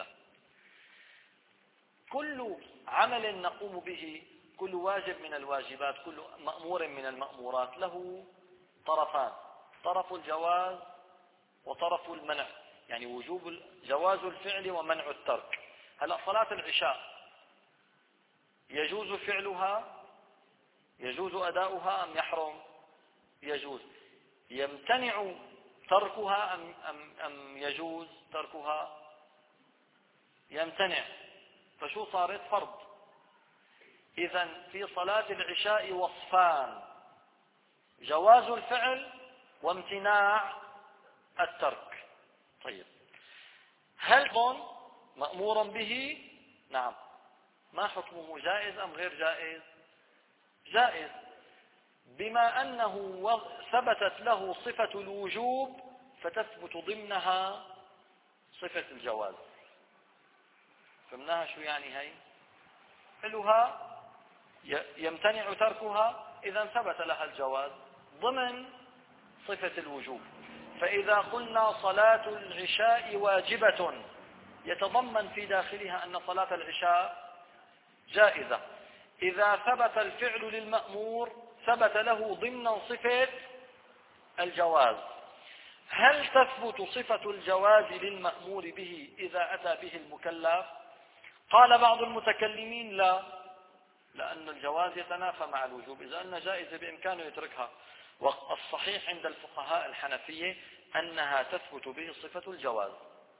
كل عمل نقوم به، كل واجب من الواجبات، كل مأمور من المأمورات له طرفان، طرف الجواز وطرف المنع، يعني وجوب جواز الفعل ومنع الترك. هلا صلاة العشاء يجوز فعلها، يجوز أداؤها أم يحرم؟ يجوز. يمتنع تركها أم, أم, أم يجوز تركها؟ يمتنع. فشو صارت؟ فرض. إذن في صلاة العشاء وصفان: جواز الفعل وامتناع الترك. طيب، هل مأمور به؟ نعم. ما حكمه؟ جائز أم غير جائز؟ جائز، بما أنه ثبتت له صفة الوجوب فتثبت ضمنها صفة الجواز. فهمناها شو يعني هي؟ فعلها يمتنع تركها، إذا ثبت لها الجواز ضمن صفة الوجوب. فإذا قلنا صلاة العشاء واجبة يتضمن في داخلها أن صلاة العشاء جائزة. إذا ثبت الفعل للمأمور ثبت له ضمن صفة الجواز. هل تثبت صفة الجواز للمأمور به إذا أتى به المكلف؟ قال بعض المتكلمين لا، لأن الجواز يتنافى مع الوجوب، إذا أن جائزة بإمكانه يتركها. والصحيح عند الفقهاء الحنفية أنها تثبت به صفة الجواز.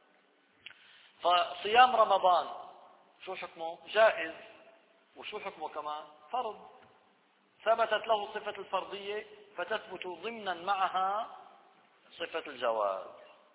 فصيام رمضان شو حكمه؟ جائز. وشو حكمه كمان؟ فرض. ثبتت له صفة الفرضية فتثبت ضمنا معها صفة الجواز.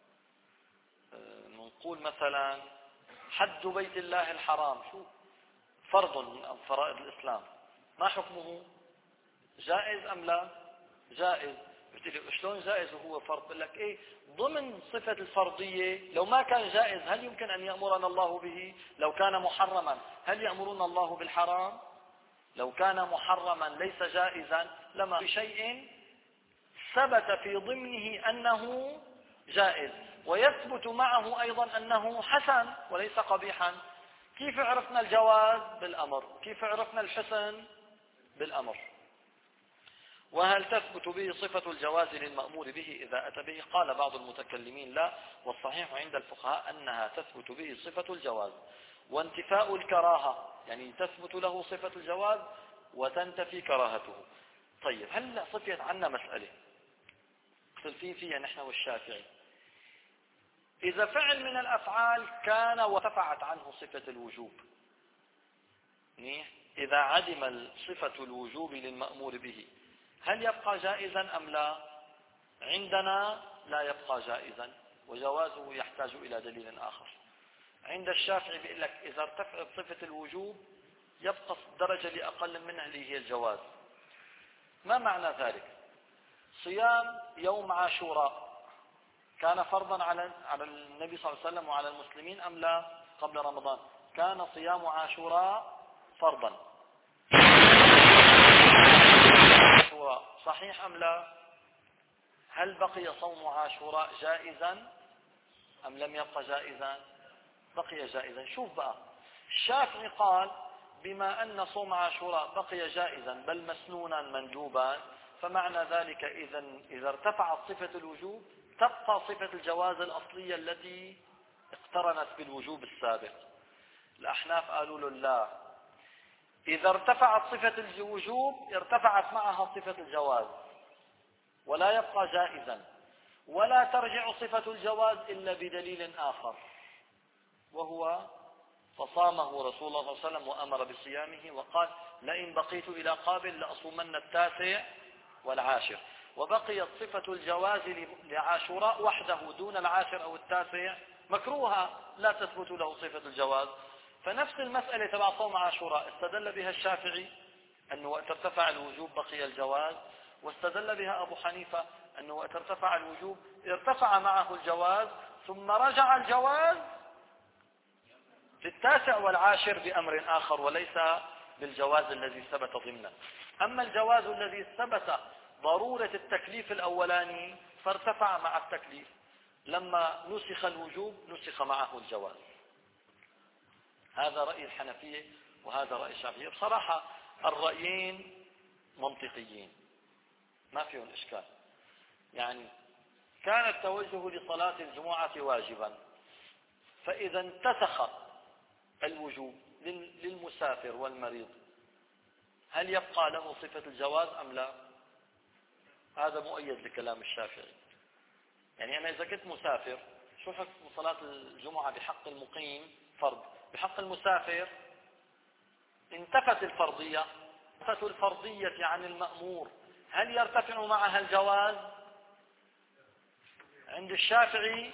نقول مثلا حج بيت الله الحرام شو؟ فرض من فرائض الإسلام، ما حكمه؟ جائز أم لا؟ جائز. قلت لي شلون جائز وهو فرض؟ بقول لك ايه، ضمن صفة الفرضية. لو ما كان جائز هل يمكن أن يأمرنا الله به؟ لو كان محرما هل يأمرنا الله بالحرام؟ لو كان محرما ليس جائزا لما بشيء ثبت في ضمنه أنه جائز ويثبت معه أيضا أنه حسن وليس قبيحا. كيف عرفنا الجواز؟ بالأمر. كيف عرفنا الحسن؟ بالأمر. وهل تثبت به صفة الجواز للمأمور به إذا أتى به؟ قال بعض المتكلمين لا، والصحيح عند الفقهاء أنها تثبت به صفة الجواز وانتفاء الكراهة، يعني تثبت له صفة الجواز وتنتفي كراهته. طيب، هل صفيت عنا مسألة اختلفين فيها نحن والشافعي؟ إذا فعل من الأفعال كان وارتفعت عنه صفة الوجوب، إذا عدم صفة الوجوب للمأمور به هل يبقى جائزا أم لا؟ عندنا لا يبقى جائزا وجوازه يحتاج إلى دليل آخر. عند الشافعي بيقول لك إذا ارتفعت صفة الوجوب يبقى الدرجة لأقل منها اللي هي الجواز. ما معنى ذلك؟ صيام يوم عاشوراء كان فرضا على على النبي صلى الله عليه وسلم وعلى المسلمين أم لا قبل رمضان؟ كان صيام عاشوراء فرضا. صحيح أم لا؟ هل بقي صوم عاشوراء جائزا أم لم يبقى جائزا؟ بقي جائزا. شوف بقى، الشافعي قال بما أن صوم عاشوراء بقي جائزا بل مسنونا مندوبا، فمعنى ذلك إذا إذا ارتفعت صفة الوجوب تبقى صفة الجواز الأصلية التي اقترنت بالوجوب السابق. الأحناف قالوا له لا، إذا ارتفعت صفة الوجوب ارتفعت معها صفة الجواز ولا يبقى جائزا، ولا ترجع صفة الجواز إلا بدليل آخر، وهو فصامه رسول الله صلى الله عليه وسلم وأمر بصيامه وقال لئن بقيت إلى قابل لأصومن التاسع والعاشر. وبقيت صفة الجواز لعاشوراء وحده دون العاشر أو التاسع مكروها لا تثبت له صفة الجواز. فنفس المسألة تبع صوم عاشوراء استدل بها الشافعي أنه وقت ارتفع الوجوب بقي الجواز، واستدل بها أبو حنيفة أنه وقت ارتفع الوجوب ارتفع معه الجواز ثم رجع الجواز في التاسع والعاشر بأمر آخر وليس بالجواز الذي ثبت ضمنا. أما الجواز الذي ثبت ضرورة التكليف الأولاني فارتفع مع التكليف، لما نسخ الوجوب نسخ معه الجواز. هذا رأي الحنفية وهذا رأي الشافعية. بصراحة الرأيين منطقيين ما فيهم إشكال. يعني كان التوجه لصلاة الجمعة واجبا، فإذا انتسخ الوجوب للمسافر والمريض هل يبقى له صفة الجواز أم لا؟ هذا مؤيد لكلام الشافعي. يعني أنا إذا كنت مسافر شو حكم صلاة الجمعة بحق المقيم فرض، بحق المسافر انتفت الفرضية، انتفت الفرضية عن المأمور، هل يرتفع معها الجواز؟ عند الشافعي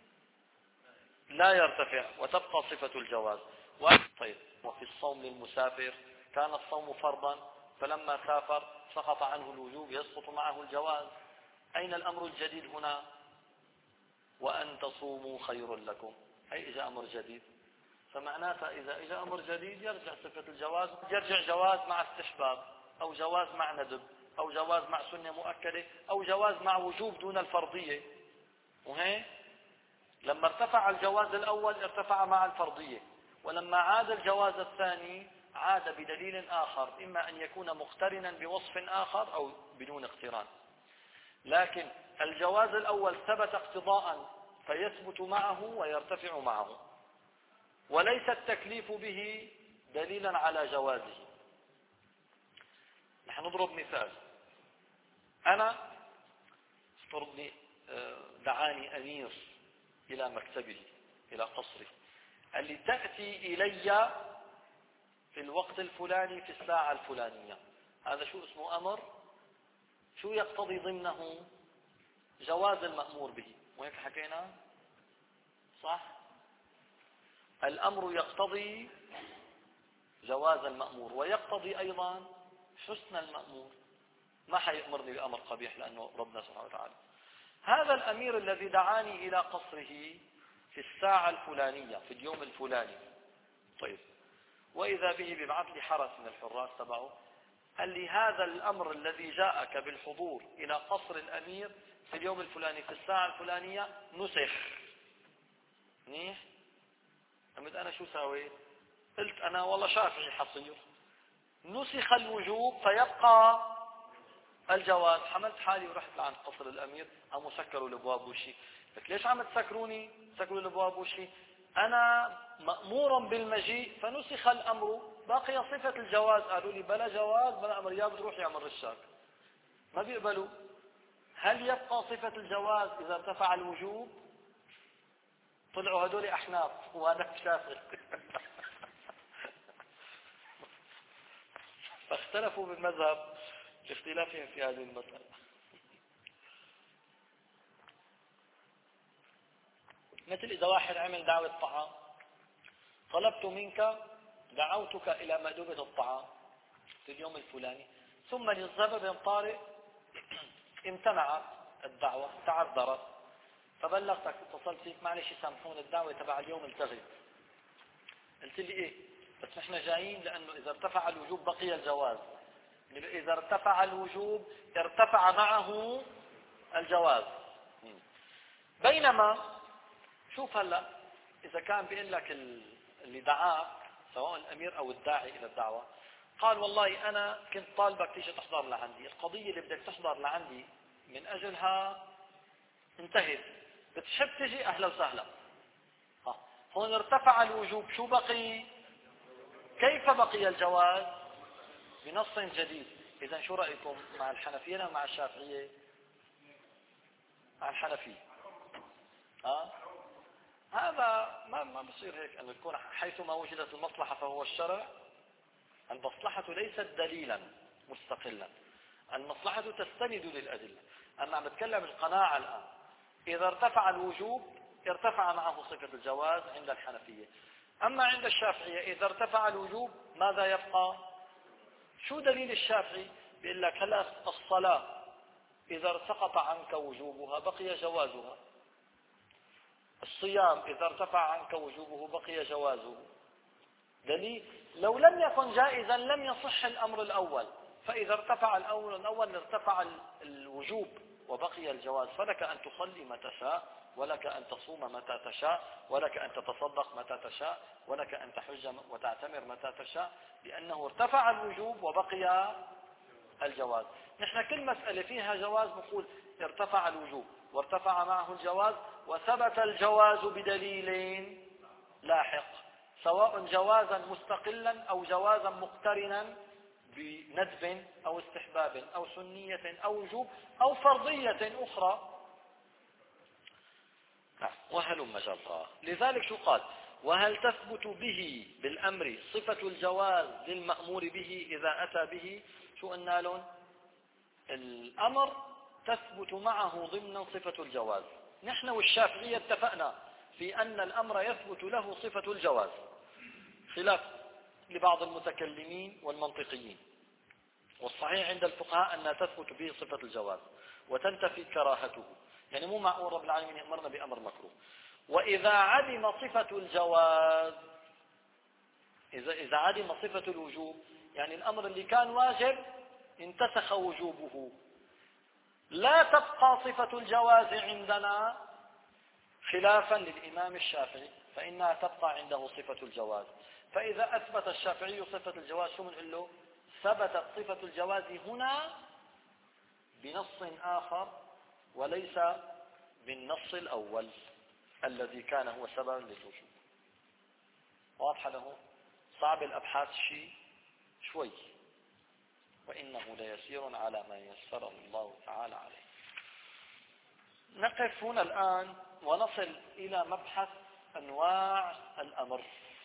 لا يرتفع وتبقى صفة الجواز. طيب، وفي الصوم للمسافر كان الصوم فرضا فلما سافر سقط عنه الوجوب يسقط معه الجواز. أين الأمر الجديد هنا؟ وأن تصوموا خير لكم، أي إجا أمر جديد، فمعناتها إذا إجا أمر جديد يرجع صفة الجواز، يرجع جواز مع استحباب أو جواز مع ندب أو جواز مع سنة مؤكدة أو جواز مع وجوب دون الفرضية. وهي لما ارتفع الجواز الأول ارتفع مع الفرضية، ولما عاد الجواز الثاني عاد بدليل آخر، إما أن يكون مقترنا بوصف آخر أو بدون اقتران. لكن الجواز الأول ثبت اقتضاء فيثبت معه ويرتفع معه، وليس التكليف به دليلا على جوازه. نحن نضرب مثال. أنا افترض دعاني أمير إلى مكتبه إلى قصره، قال لي تأتي إلي في الوقت الفلاني في الساعة الفلانية. هذا شو اسمه؟ أمر. شو يقتضي ضمنه؟ جواز المأمور به، وهيك حكينا صح؟ الأمر يقتضي جواز المأمور ويقتضي أيضا حسن المأمور. ما حيأمرني بأمر قبيح لأنه ربنا سبحانه وتعالى. هذا الأمير الذي دعاني إلى قصره في الساعة الفلانية في اليوم الفلاني، طيب، وإذا به ببعث لي حرس من الحراس تبعه، قال لي هذا الأمر الذي جاءك بالحضور إلى قصر الأمير في اليوم الفلاني في الساعة الفلانية نسخ. منيح؟ قمت أنا شو ساويت؟ قلت أنا والله شافعي حصير، نسخ الوجوب فيبقى الجواز. حملت حالي ورحت لعند قصر الأمير، قاموا سكروا الأبواب وشي. لك ليش عم تسكروني؟ سكروا الأبواب وشي؟ أنا مأمور بالمجيء فنسخ الأمر، باقي صفة الجواز. قالوا لي بلا جواز بلا أمر، يا بتروح يا من رشاك. ما بيقبلوا. هل يبقى صفة الجواز إذا ارتفع الوجوب؟ طلعوا هدول أحناف وأنا شافعي. فاختلفوا بالمذهب لاختلافهم في هذه المسألة. مثل إذا واحد عمل دعوة طعام، طلبت منك دعوتك إلى مأدبة الطعام في اليوم الفلاني، ثم للسبب طارئ امتنعت الدعوة، تعذرت، فبلغتك، اتصلت فيك، معلش سامحون الدعوة تبع اليوم التغت. قلت لي ايه، بس نحن جايين لانه اذا ارتفع الوجوب بقي الجواز، اذا ارتفع الوجوب ارتفع معه الجواز. بينما شوف هلا اذا كان بيقول لك اللي دعاك سواء الامير او الداعي الى الدعوة قال والله انا كنت طالبك تيجي تحضر لعندي، القضية اللي بدك تحضر لعندي من اجلها انتهت، بتحب تجي اهلا وسهلا. هون ارتفع الوجوب، شو بقي؟ كيف بقي الجواز؟ بنص جديد. اذا شو رأيكم مع الحنفية ولا مع الشافعية؟ مع الحنفية. ها هذا ما ما بصير هيك انه يكون حيثما وجدت المصلحة فهو الشرع. المصلحة ليست دليلا مستقلا، المصلحة تستند للأدلة. أنا عم بتكلم القناعة الآن، إذا ارتفع الوجوب ارتفع معه صفة الجواز عند الحنفية. أما عند الشافعية إذا ارتفع الوجوب ماذا يبقى؟ شو دليل الشافعي؟ بيقول لك هلا الصلاة إذا سقط عنك وجوبها بقي جوازها، الصيام إذا ارتفع عنك وجوبه بقي جوازه. دليل لو لم يكن جائزا لم يصح الأمر الأول، فإذا ارتفع الأمر الأول ارتفع الوجوب وبقي الجواز. فلك أن تصلي متى تشاء، ولك أن تصوم متى تشاء، ولك أن تتصدق متى تشاء، ولك أن تحج وتعتمر متى تشاء، لأنه ارتفع الوجوب وبقي الجواز. نحن كل مسألة فيها جواز نقول ارتفع الوجوب وارتفع معه الجواز وثبت الجواز بدليل لاحق، سواء جوازا مستقلا أو جوازا مقترنا بندب أو استحباب أو سنية أو وجوب أو فرضية أخرى. وهلم جرا. لذلك شو قال؟ وهل تثبت به بالأمر صفة الجواز للمأمور به إذا أتى به؟ شو قلنا لهم؟ الأمر تثبت معه ضمن صفة الجواز. نحن والشافعية اتفقنا في أن الأمر يثبت له صفة الجواز، خلاف لبعض المتكلمين والمنطقيين. والصحيح عند الفقهاء أنها تثبت به صفة الجواز وتنتفي كراهته، يعني مو معقول رب العالمين يأمرنا بأمر مكروه. وإذا عدم صفة الجواز، إذا إذا عدم صفة الوجوب، يعني الأمر اللي كان واجب انتسخ وجوبه، لا تبقى صفة الجواز عندنا خلافا للإمام الشافعي، فإنها تبقى عنده صفة الجواز. فإذا أثبت الشافعي صفة الجواز شو بنقول له؟ ثبتت صفة الجواز هنا بنص آخر وليس بالنص الأول الذي كان هو سببا للوجوب. واضح له؟ صعب الأبحاث شيء شوي، وإنه ليسير على ما يسره الله تعالى عليه. نقف هنا الآن ونصل إلى مبحث أنواع الأمر.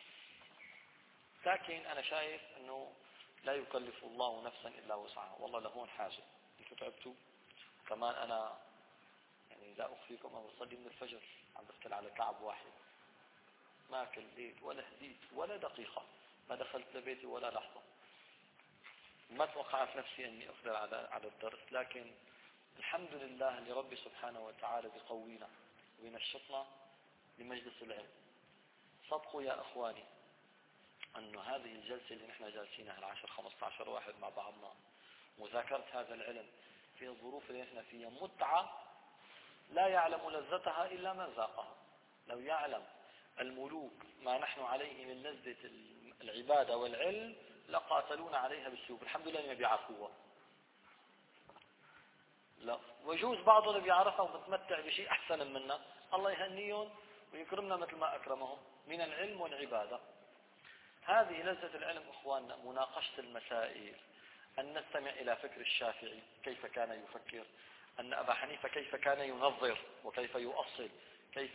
لكن أنا شايف أنه لا يكلف الله نفسا إلا وسعها، والله لهون حاجة. أنتم تعبتوا كمان، أنا يعني لا أخفيكم أنا بصلي من الفجر عم بتكل على كعب واحد، ما أكل ليل ولا هديت ولا دقيقة، ما دخلت لبيتي ولا لحظة، ما توقعت نفسي أني أقدر على على الدرس. لكن الحمد لله اللي ربي سبحانه وتعالى بيقوينا وينشطنا لمجلس العلم. صدقوا يا أخواني أن هذه الجلسة اللي نحن جالسينها العشر خمسة عشر واحد مع بعضنا مذاكرة هذا العلم في الظروف اللي نحن فيها متعة لا يعلم لذتها إلا من ذاقها. لو يعلم الملوك ما نحن عليه من لذة العبادة والعلم لقاتلون عليها بالسيوف. الحمد لله ما بيعرفوها، لا، ويجوز بعضهم بيعرفها ومتمتع بشيء أحسن منا، الله يهنيهم ويكرمنا مثل ما أكرمهم من العلم والعبادة. هذه لذة العلم إخواننا، مناقشة المسائل، أن نستمع إلى فكر الشافعي كيف كان يفكر، أن أبا حنيفة كيف كان ينظر وكيف يؤصل، كيف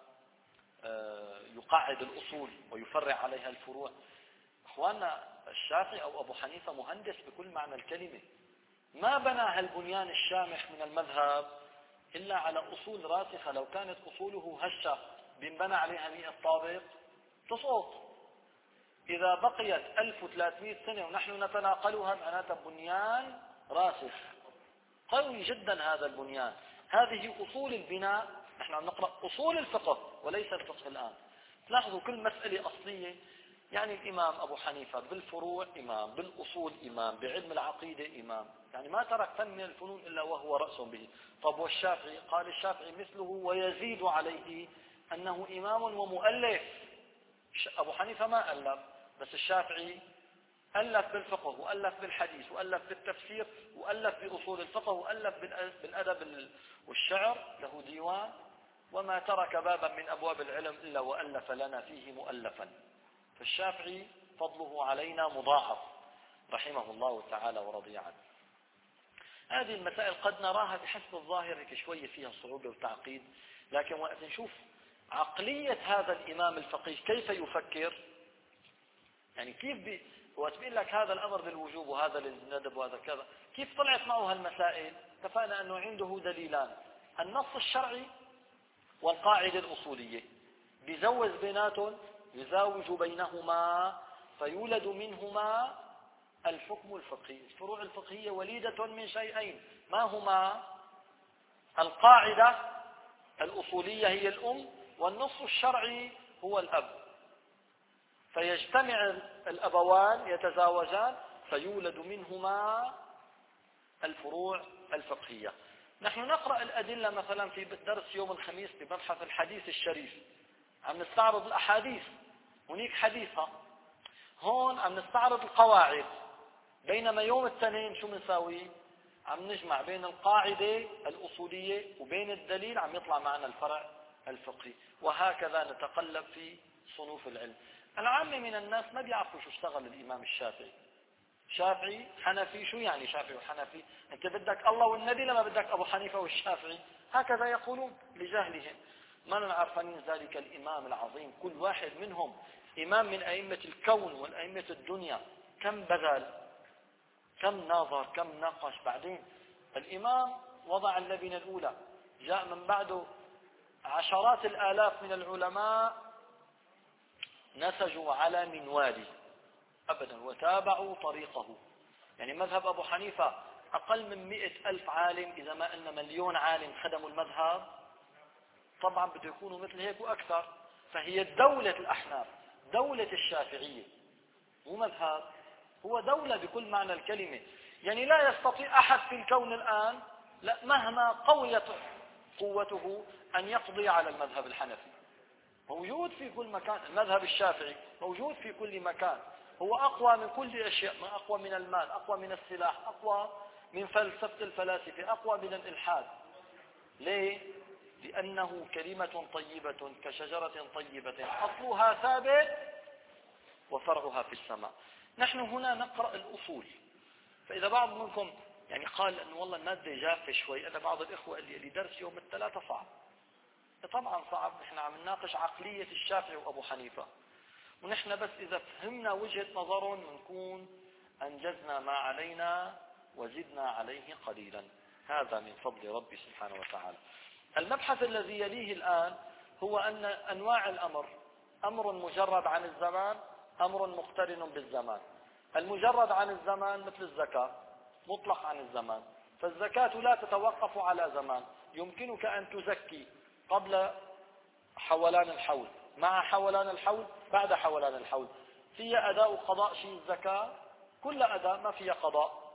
يقعد الأصول ويفرع عليها الفروع. إخواننا الشافعي أو أبو حنيفة مهندس بكل معنى الكلمة، ما بنى هالبنيان الشامخ من المذهب إلا على أصول راسخة. لو كانت أصوله هشة بنبنى عليها مئة طابق تسقط. إذا بقيت ألف وثلاثمئة سنة ونحن نتناقلها معناتها بنيان راسخ. قوي جدا هذا البنيان. هذه أصول البناء. نحن عم نقرأ أصول الفقه وليس الفقه الآن. تلاحظوا كل مسألة أصلية، يعني الإمام أبو حنيفة بالفروع إمام، بالأصول إمام، بعلم العقيدة إمام، يعني ما ترك فن من الفنون إلا وهو رأس به. طب والشافعي؟ قال الشافعي مثله ويزيد عليه أنه إمام ومؤلف. أبو حنيفة ما ألف، بس الشافعي ألف بالفقه وألف بالحديث وألف بالتفسير وألف بأصول الفقه وألف بالأدب والشعر، له ديوان. وما ترك بابا من أبواب العلم إلا وألف لنا فيه مؤلفا. فالشافعي فضله علينا مضاعف رحمه الله تعالى ورضي عنه. هذه المسائل قد نراها بحسب الظاهر هيك شوية فيها صعوبة وتعقيد، لكن وقت نشوف عقلية هذا الإمام الفقيه كيف يفكر، يعني كيف بي هو تبين لك هذا الأمر للوجوب وهذا للندب وهذا كذا، كيف طلعت معه هالمسائل؟ اتفقنا أنه عنده دليلان: النص الشرعي والقاعدة الأصولية. بيزوج بيناتهم، يزاوج بينهما فيولد منهما الحكم الفقهي. الفروع الفقهية وليدة من شيئين، ما هما؟ القاعدة الأصولية هي الأم، والنص الشرعي هو الأب. فيجتمع الأبوان يتزاوجان فيولد منهما الفروع الفقهية. نحن نقرأ الأدلة مثلا في درس يوم الخميس بمبحث الحديث الشريف، عم نستعرض الأحاديث، هناك حديثها، هون عم نستعرض القواعد. بينما يوم الاثنين شو بنساوي؟ عم نجمع بين القاعدة الأصولية وبين الدليل، عم يطلع معنا الفرع الفقهي. وهكذا نتقلب في صنوف العلم. العامة من الناس ما بيعرفوا شو اشتغل الإمام الشافعي. شافعي حنفي، شو يعني شافعي وحنفي؟ انت بدك الله والنبي لما بدك أبو حنيفة والشافعي، هكذا يقولون لجهلهم. ما نعرفين ذلك الإمام العظيم، كل واحد منهم إمام من أئمة الكون والأئمة الدنيا، كم بذل، كم ناظر، كم ناقش. بعدين الإمام وضع اللبنة الأولى، جاء من بعده عشرات الآلاف من العلماء نسجوا على منواله أبدا وتابعوا طريقه. يعني مذهب أبو حنيفة أقل من مئة ألف عالم، إذا ما أن مليون عالم خدموا المذهب، طبعا بده يكونوا مثل هيك وأكثر. فهي دولة الأحناف، دولة الشافعية، مو مذهب، هو دولة بكل معنى الكلمة. يعني لا يستطيع أحد في الكون الآن، لا مهما قويت قوته، أن يقضي على المذهب الحنفي. موجود في كل مكان. المذهب الشافعي موجود في كل مكان، هو أقوى من كل أشياء، ما أقوى من المال، أقوى من السلاح، أقوى من فلسفة الفلاسفة، أقوى من الإلحاد. ليه؟ لأنه كلمة طيبة كشجرة طيبة أصلها ثابت وفرعها في السماء. نحن هنا نقرأ الأصول. فإذا بعض منكم يعني قال أنه والله المادة جافة شوي، أنا بعض الإخوة قال لي درس يوم الثلاثة صعب. طبعا صعب، نحن عم نناقش عقلية الشافعي وأبو حنيفة، ونحن بس إذا فهمنا وجهة نظرهم نكون أنجزنا ما علينا وزدنا عليه قليلا. هذا من فضل ربي سبحانه وتعالى. المبحث الذي يليه الآن هو أن أنواع الأمر: أمر مجرد عن الزمان، أمر مقترن بالزمان. المجرد عن الزمان مثل الزكاة، مطلق عن الزمان، فالزكاة لا تتوقف على زمان. يمكنك أن تزكي قبل حولان الحول، مع حولان الحول، بعد حولان الحول. فيها أداء قضاء شيء الزكاة، كل أداء ما فيها قضاء،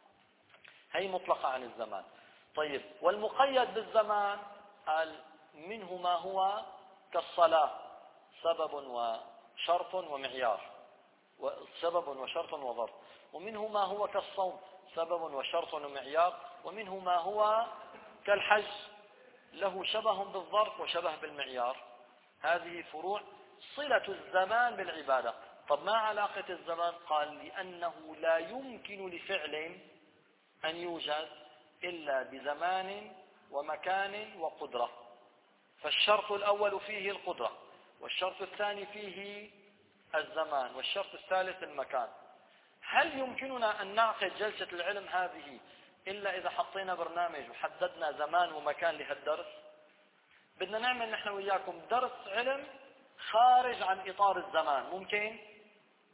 هي مطلقة عن الزمان. طيب، والمقيد بالزمان قال منه ما هو كالصلاة سبب وشرط ومعيار، سبب وشرط وظرف. ومنه ما هو كالصوم سبب وشرط ومعيار. ومنه ما هو كالحج له شبه بالظرف وشبه بالمعيار. هذه فروع صلة الزمان بالعبادة. طب ما علاقة الزمان؟ قال لأنه لا يمكن لفعل أن يوجد إلا بزمان ومكان وقدرة. فالشرط الأول فيه القدرة، والشرط الثاني فيه الزمان، والشرط الثالث المكان. هل يمكننا أن نعقد جلسة العلم هذه إلا إذا حطينا برنامج وحددنا زمان ومكان لهالدرس؟ بدنا نعمل نحن وياكم درس علم خارج عن إطار الزمان، ممكن؟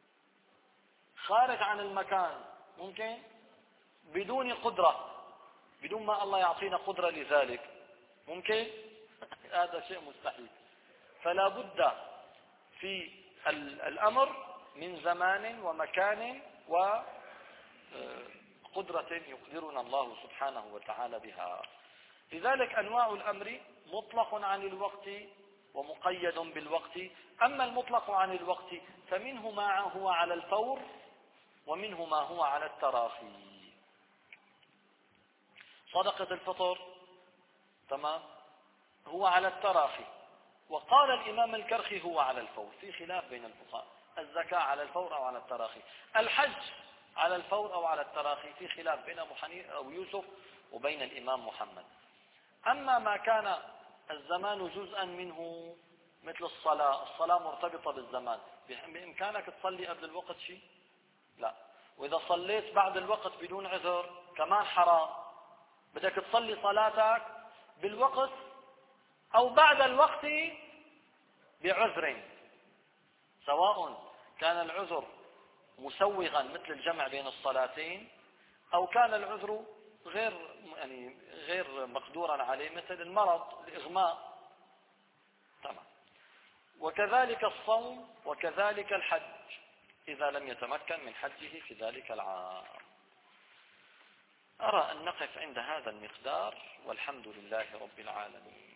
خارج عن المكان، ممكن؟ بدون قدرة. بدون ما الله يعطينا قدرة لذلك؟ ممكن؟ هذا شيء مستحيل. فلا بد في الأمر من زمان ومكان وقدرة يقدرنا الله سبحانه وتعالى بها. لذلك أنواع الأمر مطلق عن الوقت ومقيد بالوقت. أما المطلق عن الوقت فمنه ما هو على الفور ومنه ما هو على التراخي. صدقة الفطر تمام هو على التراخي، وقال الإمام الكرخي هو على الفور، في خلاف بين الفقهاء. الزكاة على الفور أو على التراخي. الحج على الفور أو على التراخي، في خلاف بين أبو حنيفة أو يوسف وبين الإمام محمد. أما ما كان الزمان جزءا منه مثل الصلاة، الصلاة مرتبطة بالزمان، بإمكانك تصلي قبل الوقت شيء؟ لا. وإذا صليت بعد الوقت بدون عذر كمان حرام. بدك تصلي صلاتك بالوقت أو بعد الوقت بعذر، سواء كان العذر مسوغا مثل الجمع بين الصلاتين أو كان العذر غير يعني غير مقدورا عليه مثل المرض الإغماء. تمام. وكذلك الصوم وكذلك الحج إذا لم يتمكن من حجه في ذلك العام. أرى أن نقف عند هذا المقدار، والحمد لله رب العالمين.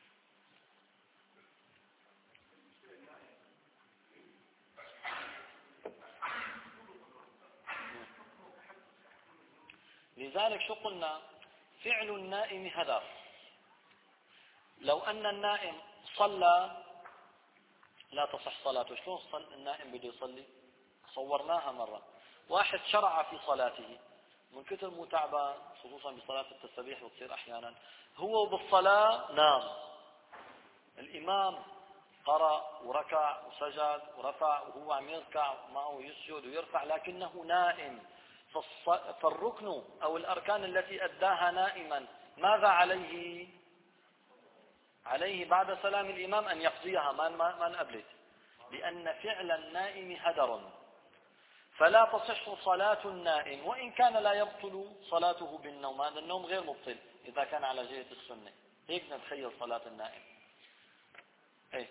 لذلك شو قلنا؟ فعل النائم هدر. لو أن النائم صلى لا تصح صلاته. شلون صل النائم بده يصلي؟ صورناها مرة. واحد شرع في صلاته من كثر متعبان، خصوصا بصلاة التسبيح وتصير أحيانا هو بالصلاة نام. الإمام قرأ وركع وسجد ورفع وهو عم يركع معه يسجد ويرفع لكنه نائم. فالركن أو الأركان التي أداها نائما ماذا عليه؟ عليه بعد سلام الإمام أن يقضيها ما نقبلت، لأن فعل النائم هدر. فلا تصح صلاة النائم وإن كان لا يبطل صلاته بالنوم. هذا النوم غير مبطل إذا كان على جهة السنة. هيك نتخيل صلاة النائم. إيه؟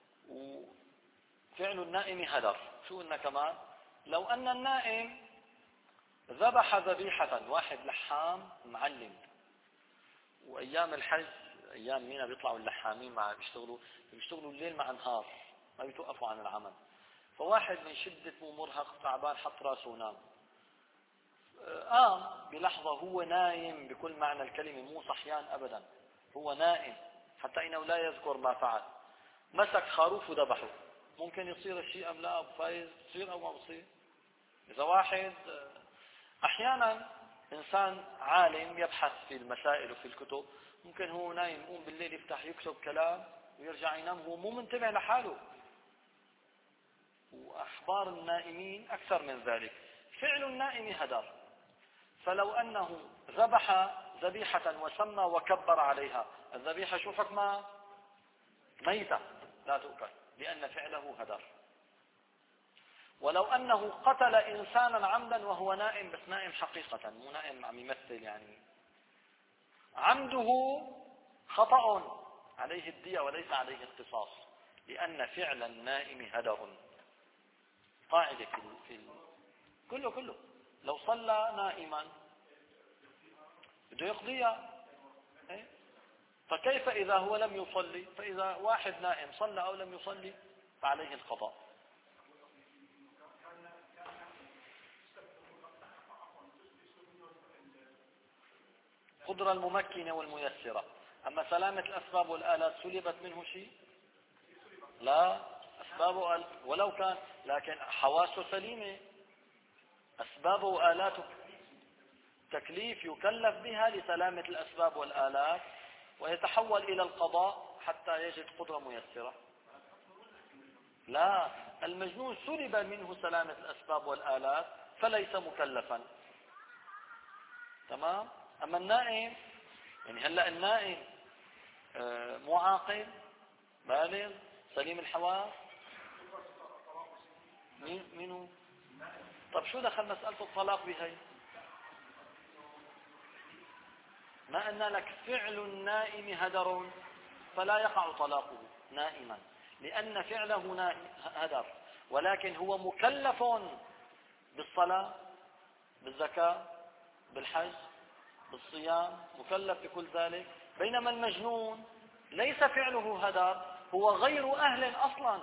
وفعل النائم هدر. شو قلنا كمان؟ لو أن النائم ذبح ذبيحة، واحد لحام معلم، وأيام الحج أيام مينا بيطلعوا اللحامين مع بيشتغلوا بيشتغلوا الليل مع نهار ما بيتوقفوا عن العمل. فواحد من شدة مو مرهق تعبان حط راسه ونام. قام آه بلحظة هو نايم بكل معنى الكلمة، مو صحيان أبدا، هو نائم حتى إنه لا يذكر ما فعل. مسك خروف وذبحه. ممكن يصير الشيء أم لا أبو فايز؟ يصير أو ما بصير؟ إذا واحد أحيانا إنسان عالم يبحث في المسائل وفي الكتب، ممكن هو نايم يقوم بالليل يفتح يكتب كلام ويرجع ينام هو مو منتبه لحاله. وأخبار النائمين أكثر من ذلك. فعل النائم هدر. فلو أنه ذبح ذبيحة وسمى وكبر عليها، الذبيحة شو حكمها؟ ميتة لا تؤكل لأن فعله هدر. ولو أنه قتل إنسانا عمدا وهو نائم، بس نائم حقيقة مو نائم عم يمثل يعني، عمده خطأ عليه الدية وليس عليه القصاص، لأن فعل النائم هدر. قاعدة في, في ال... كله كله لو صلى نائما بده يقضيها. فكيف إذا هو لم يصلي؟ فإذا واحد نائم صلى أو لم يصلي فعليه القضاء. قدرة الممكنة والميسرة. أما سلامة الأسباب والآلات سلبت منه شيء؟ لا، أسبابه ولو كان، لكن حواسه سليمة. أسبابه وآلاته تكليف يكلف بها لسلامة الأسباب والآلات، ويتحول إلى القضاء حتى يجد قدرة ميسرة. لا، المجنون سلب منه سلامة الأسباب والآلات فليس مكلفا. تمام. أما النائم يعني هلأ النائم مو عاقل بالغ سليم الحواس. مين منو؟ طب شو دخل مسألة الطلاق بهي؟ ما أن لك فعل النائم هدر فلا يقع طلاقه نائما، لأن فعله هدر، ولكن هو مكلف بالصلاة بالزكاة بالحج بالصيام، مكلف بكل ذلك. بينما المجنون ليس فعله هدر، هو غير أهل أصلا.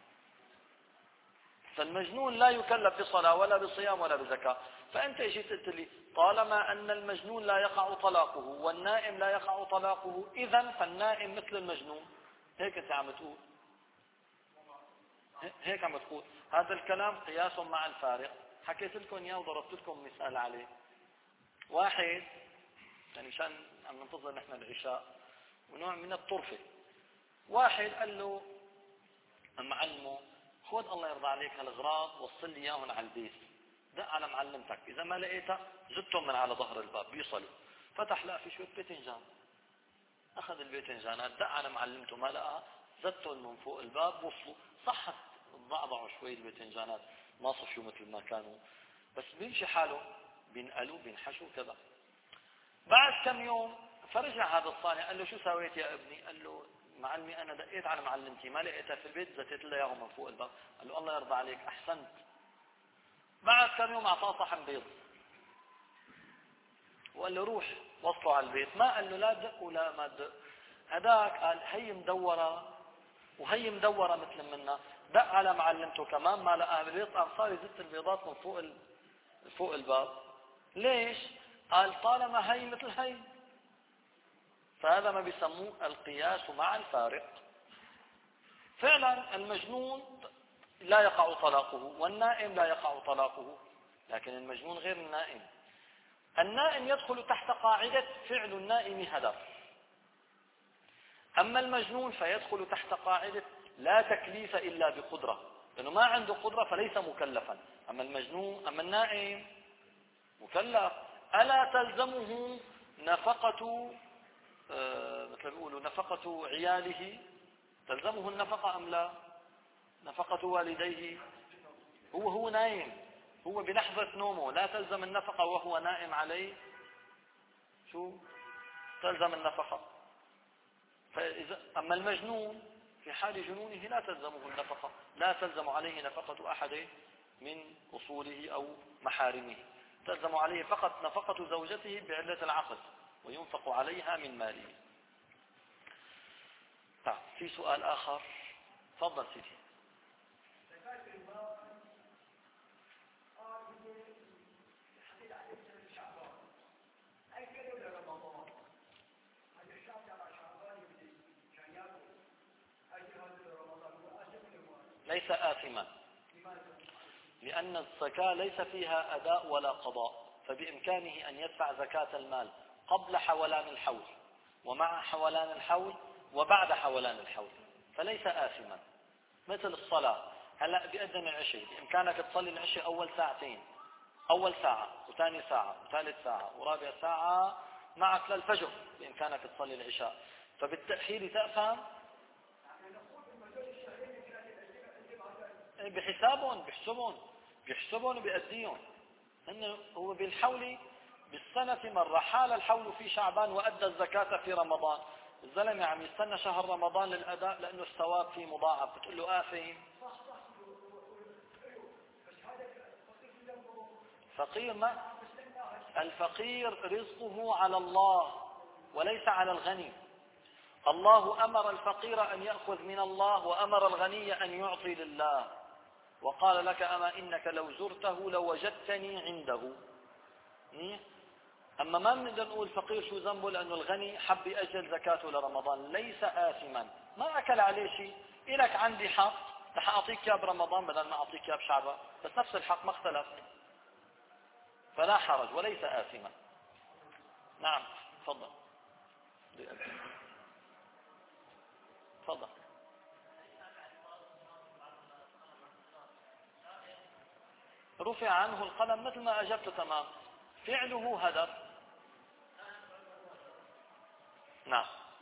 فالمجنون لا يكلف بصلاة ولا بصيام ولا بزكاة. فأنت اجيت قلت لي طالما أن المجنون لا يقع طلاقه والنائم لا يقع طلاقه، إذن فالنائم مثل المجنون. هيك أنت عم تقول، هيك عم تقول. هذا الكلام قياس مع الفارق، حكيت لكم إياه وضربت لكم مثال عليه. واحد يعني مشان عم ننتظر نحن العشاء ونوع من الطرفة، واحد قال له معلمه خذ الله يرضى عليك هالغراض وصل لي اياهم على البيت، دق على معلمتك، اذا ما لقيتها زدتهم من على ظهر الباب بيصلوا. فتح لقى في شويه باذنجان، اخذ الباذنجانات دق على معلمته، ما لقاها زدتهم من فوق الباب وصلوا. صحت ضعضعوا شوي الباذنجانات، ما صفيوا مثل ما كانوا، بس بيمشي حاله، بينقلوا بينحشوا كذا. بعد كم يوم فرجع هذا الصانع قال له شو سويت يا ابني؟ قال له معلمي انا دقيت على معلمتي ما لقيتها في البيت، زتيت لها اياهم من فوق الباب. قال له الله يرضى عليك احسنت. بعد كم يوم اعطاه صحن بيض وقال له روح وصلوا على البيت. ما قال له لا دق ولا ما تدق. هداك قال هي مدوره وهي مدوره مثل منا، دق على معلمته كمان ما لقاها بالبيت، قام صار يزت البيضات من فوق فوق الباب. ليش؟ قال طالما هي مثل هي. فهذا ما بيسموه القياس مع الفارق. فعلا المجنون لا يقع طلاقه والنائم لا يقع طلاقه، لكن المجنون غير النائم. النائم يدخل تحت قاعدة فعل النائم هدر، أما المجنون فيدخل تحت قاعدة لا تكليف إلا بقدرة، لأنه ما عنده قدرة فليس مكلفا. أما المجنون أما النائم مكلف. ألا تلزمه نفقة آه مثل بيقولوا نفقة عياله؟ تلزمه النفقة أم لا؟ نفقة والديه هو هو نايم، هو بلحظة نومه لا تلزم النفقة وهو نائم عليه. شو تلزم النفقة؟ فإذا أما المجنون في حال جنونه لا تلزمه النفقة، لا تلزم عليه نفقة أحد من أصوله أو محارمه، تلزم عليه فقط نفقة زوجته بعلة العقد وينفق عليها من ماله. طيب في سؤال آخر، تفضل سيدي. ليس آثما، لأن الزكاة ليس فيها أداء ولا قضاء، فبإمكانه أن يدفع زكاة المال قبل حولان الحول ومع حولان الحول وبعد حولان الحول، فليس آثما. مثل الصلاة، هلأ بيأذن العشاء، بإمكانك تصلي العشاء أول ساعتين، أول ساعة وثاني ساعة وثالث ساعة ورابع ساعة معك للفجر، بإمكانك تصلي العشاء، فبالتأخير تأثم. بحسابهم بيحسبون بيحسبون وبيأديهم. إنه هو بالحول بالسنة مرة، حال الحول في شعبان وأدى الزكاة في رمضان. الزلمة عم يستنى شهر رمضان للأداء لأنه الثواب فيه مضاعف، بتقول له آثم. فقير ما الفقير رزقه على الله وليس على الغني. الله أمر الفقير أن يأخذ من الله وأمر الغني أن يعطي لله، وقال لك أما إنك لو زرته لوجدتني عنده. أما ما بنقدر نقول فقير شو ذنبه لأنه الغني حب يأجل زكاته لرمضان، ليس آثما، ما أكل عليه شيء. إلك عندي حق رح أعطيك إياه برمضان بدل ما أعطيك إياه بشعبان، بس نفس الحق ما اختلف، فلا حرج وليس آثما. نعم تفضل تفضل. رفع عنه القلم مثل ما أجبت تمام، فعله هدر. نعم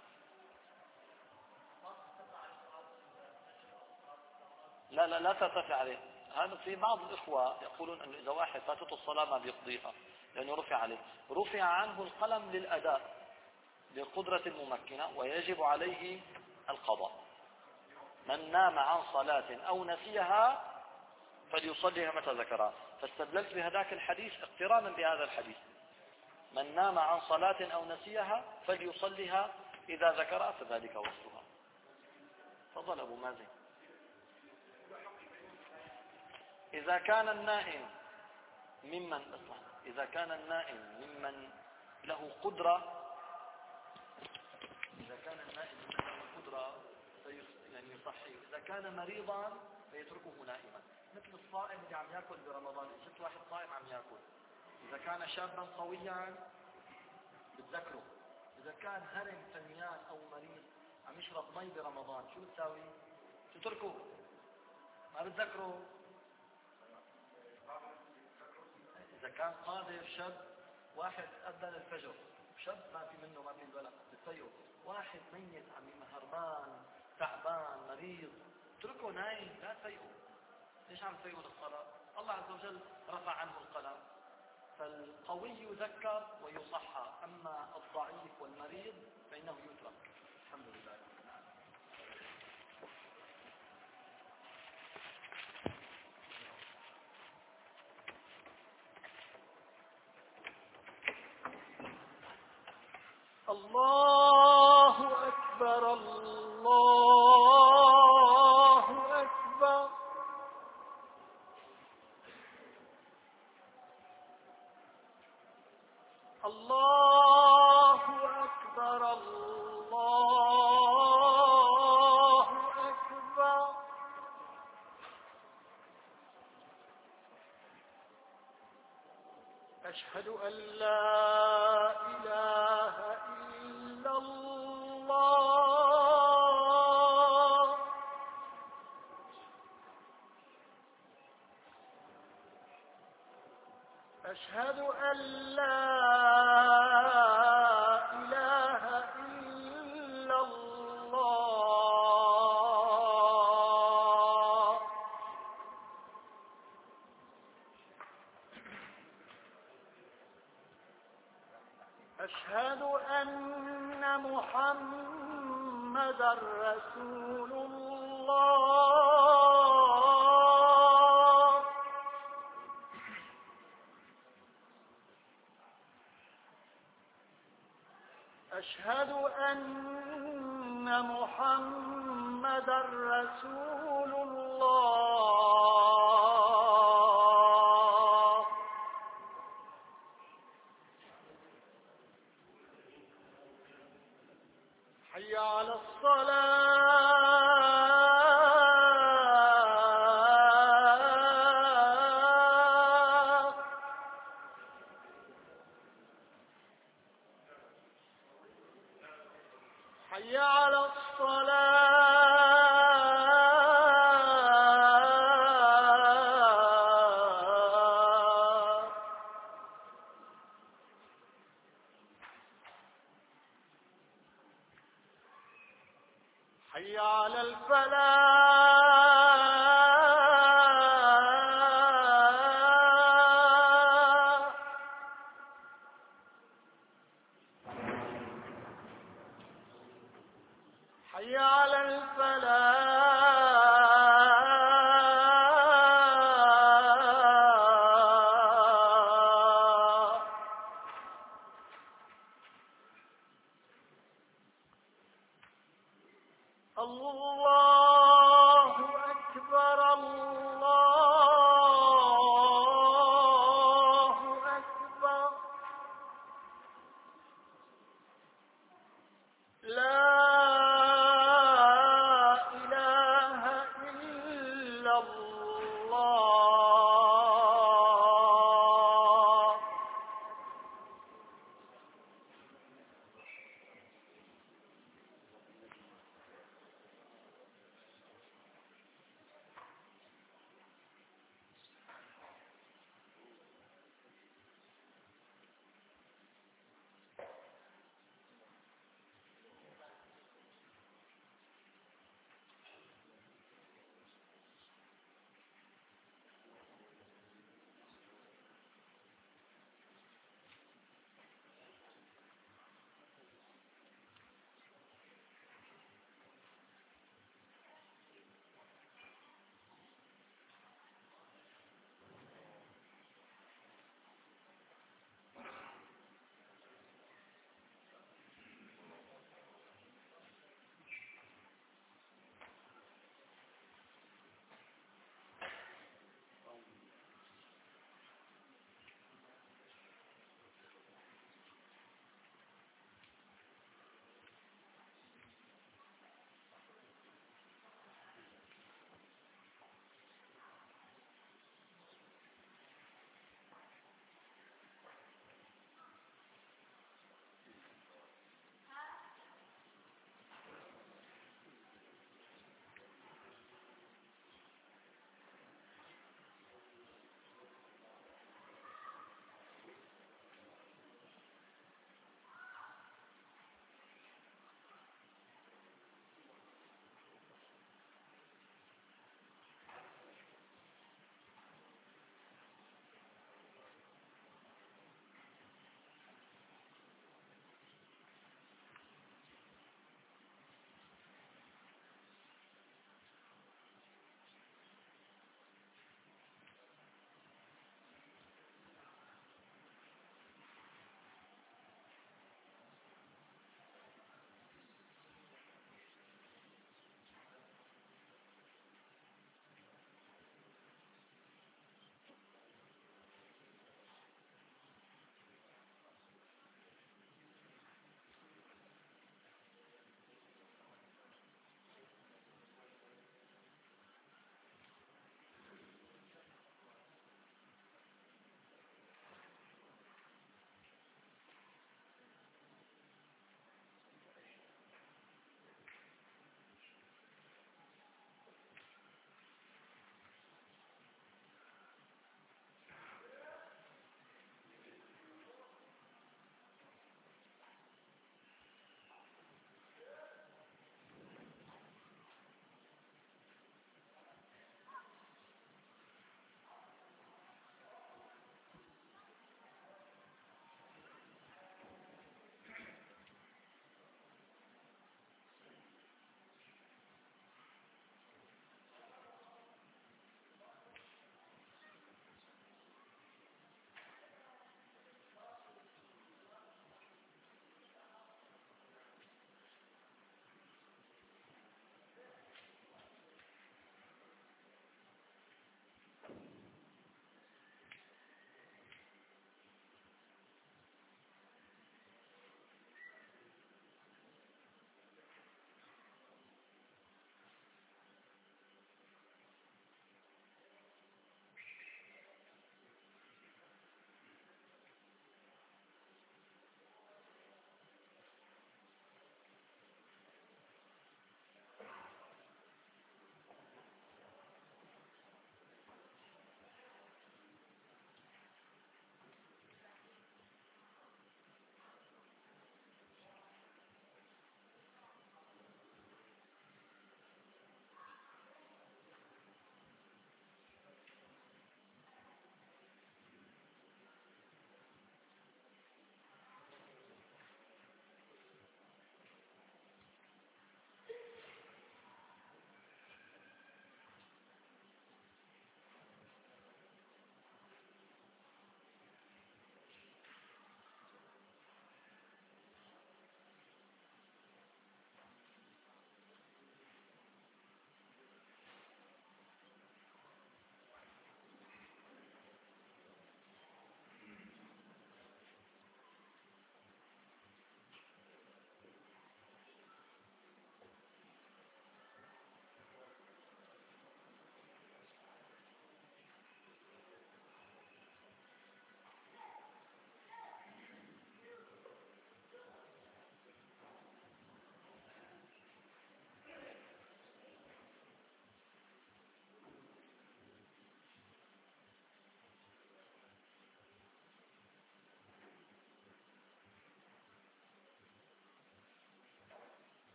لا لا لا ترتفع عليه. هذا في بعض الإخوة يقولون أنه إذا واحد فاتته الصلاة ما بيقضيها لأنه رفع عليه. رفع عنه القلم للأداء، بقدرة ممكنة ويجب عليه القضاء. من نام عن صلاة أو نسيها فليصليها متى ذكرها. فاستدللت بهذاك الحديث اقترانا بهذا الحديث: من نام عن صلاة أو نسيها فليصليها إذا ذكرها فذلك وقتها. تفضل أبو مازن. إذا كان النائم ممن أصلا إذا كان النائم ممن له قدرة إذا كان النائم ممن له قدرة يعني يصحي. إذا كان مريضا فيتركه نائما، مثل الصائم اللي عم يأكل برمضان. شفت واحد صائم عم يأكل، إذا كان شابا قويا بتذكره. إذا كان هرم فنيان أو مريض عم يشرب مي برمضان شو بتساوي؟ تتركه، ما بتذكره. إذا كان قادر شاب، واحد أذن الفجر، شاب ما في منه ما في البلد بتفيره، واحد ميت عم هربان تعبان مريض، اتركه نايم لا تفيقه. ليش عم تفيقه للصلاة؟ الله عز وجل رفع عنه القلم. فالقوي يذكر ويصحى، أما الضعيف والمريض فإنه يترك. الحمد لله. الله أكبر الله أكبر. الله أكبر الله أكبر. أشهد أن لا إله إلا الله. أشهد أن لا إله إلا الله. أشهد أن محمدا رسول الله. أشهد أن محمدا رسول الله. حي على الصلاة. حي على الصلاة. حي على الفلاح. حي على الفلاح. الله أكبر الله أكبر. لا إله إلا الله.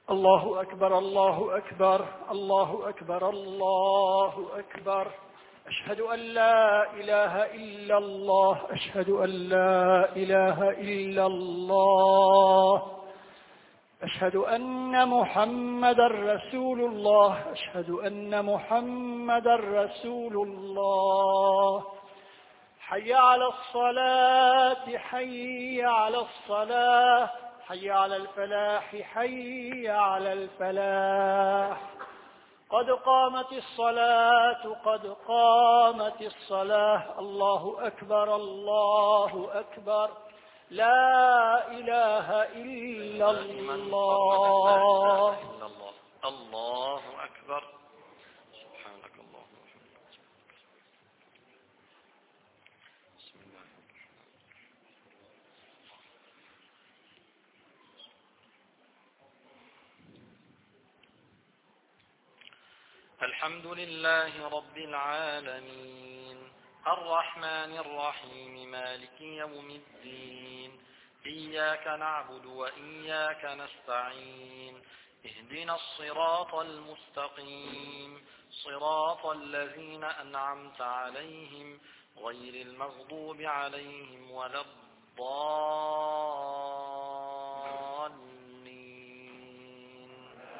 الله أكبر الله أكبر الله أكبر الله أكبر. أشهد أن لا إله إلا الله أشهد أن لا إله إلا الله أشهد أن محمدا رسول الله أشهد أن محمدا رسول الله. حي على الصلاة حي على الصلاة حي على الفلاح حي على الفلاح. قد قامت الصلاة قد قامت الصلاة. الله أكبر الله أكبر. لا إله إلا الله. الله أكبر. سبحانك اللهم وبحمدك. بسم الله. الحمد لله رب العالمين الرحمن الرحيم مالك يوم الدين إياك نعبد وإياك نستعين اهدنا الصراط المستقيم صراط الذين أنعمت عليهم غير المغضوب عليهم ولا الضالين.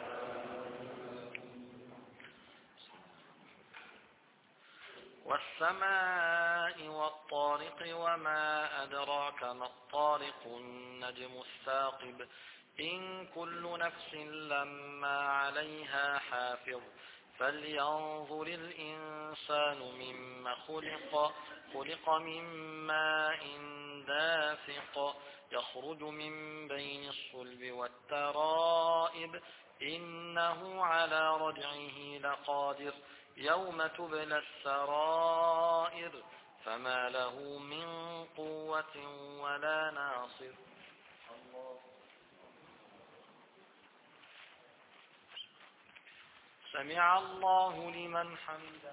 والسماء والطارق وما أدراك ما الطارق النجم الثاقب إن كل نفس لما عليها حافظ فلينظر الإنسان مما خلق خلق من ماء دافق يخرج من بين الصلب والترائب إنه على رجعه لقادر يوم تبلى السرائر فما له من قوة ولا ناصر. سمع الله لمن حمده.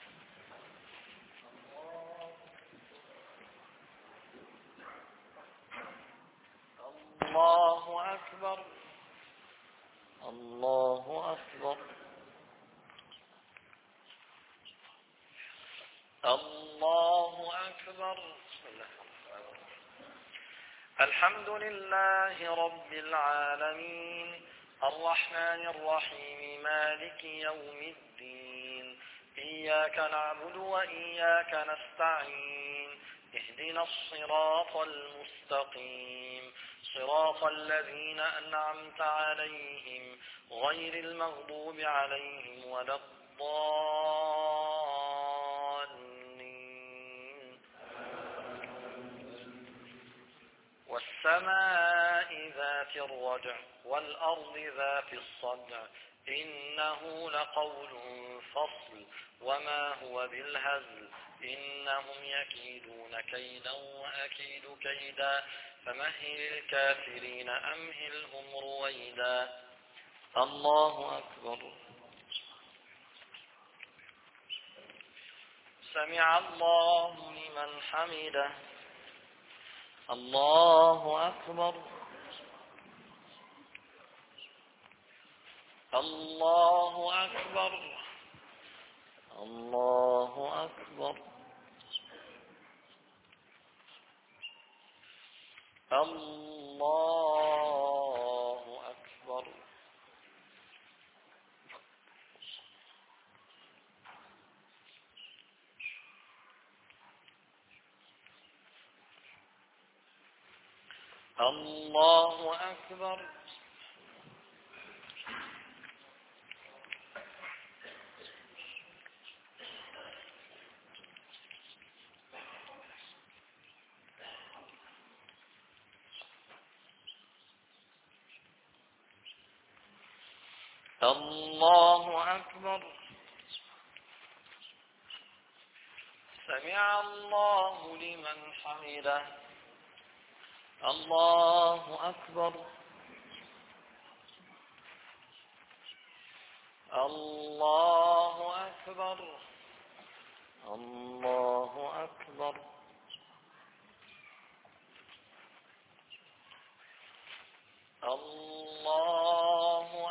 الله أكبر الله أكبر الله أكبر. الحمد لله رب العالمين الرحمن الرحيم مالك يوم الدين إياك نعبد وإياك نستعين اهدنا الصراط المستقيم صراط الذين أنعمت عليهم غير المغضوب عليهم ولا الضالين. والسماء ذات الرجع والأرض ذات الصدع إنه لقول فصل وما هو بالهزل إنهم يكيدون كيدا وأكيد كيدا فمهل الكافرين أمهلهم رويدا. الله أكبر. سمع الله لمن حمده. الله أكبر الله أكبر الله أكبر الله أكبر. الله أكبر. الله أكبر. سمع الله لمن حمده. الله أكبر الله أكبر الله أكبر الله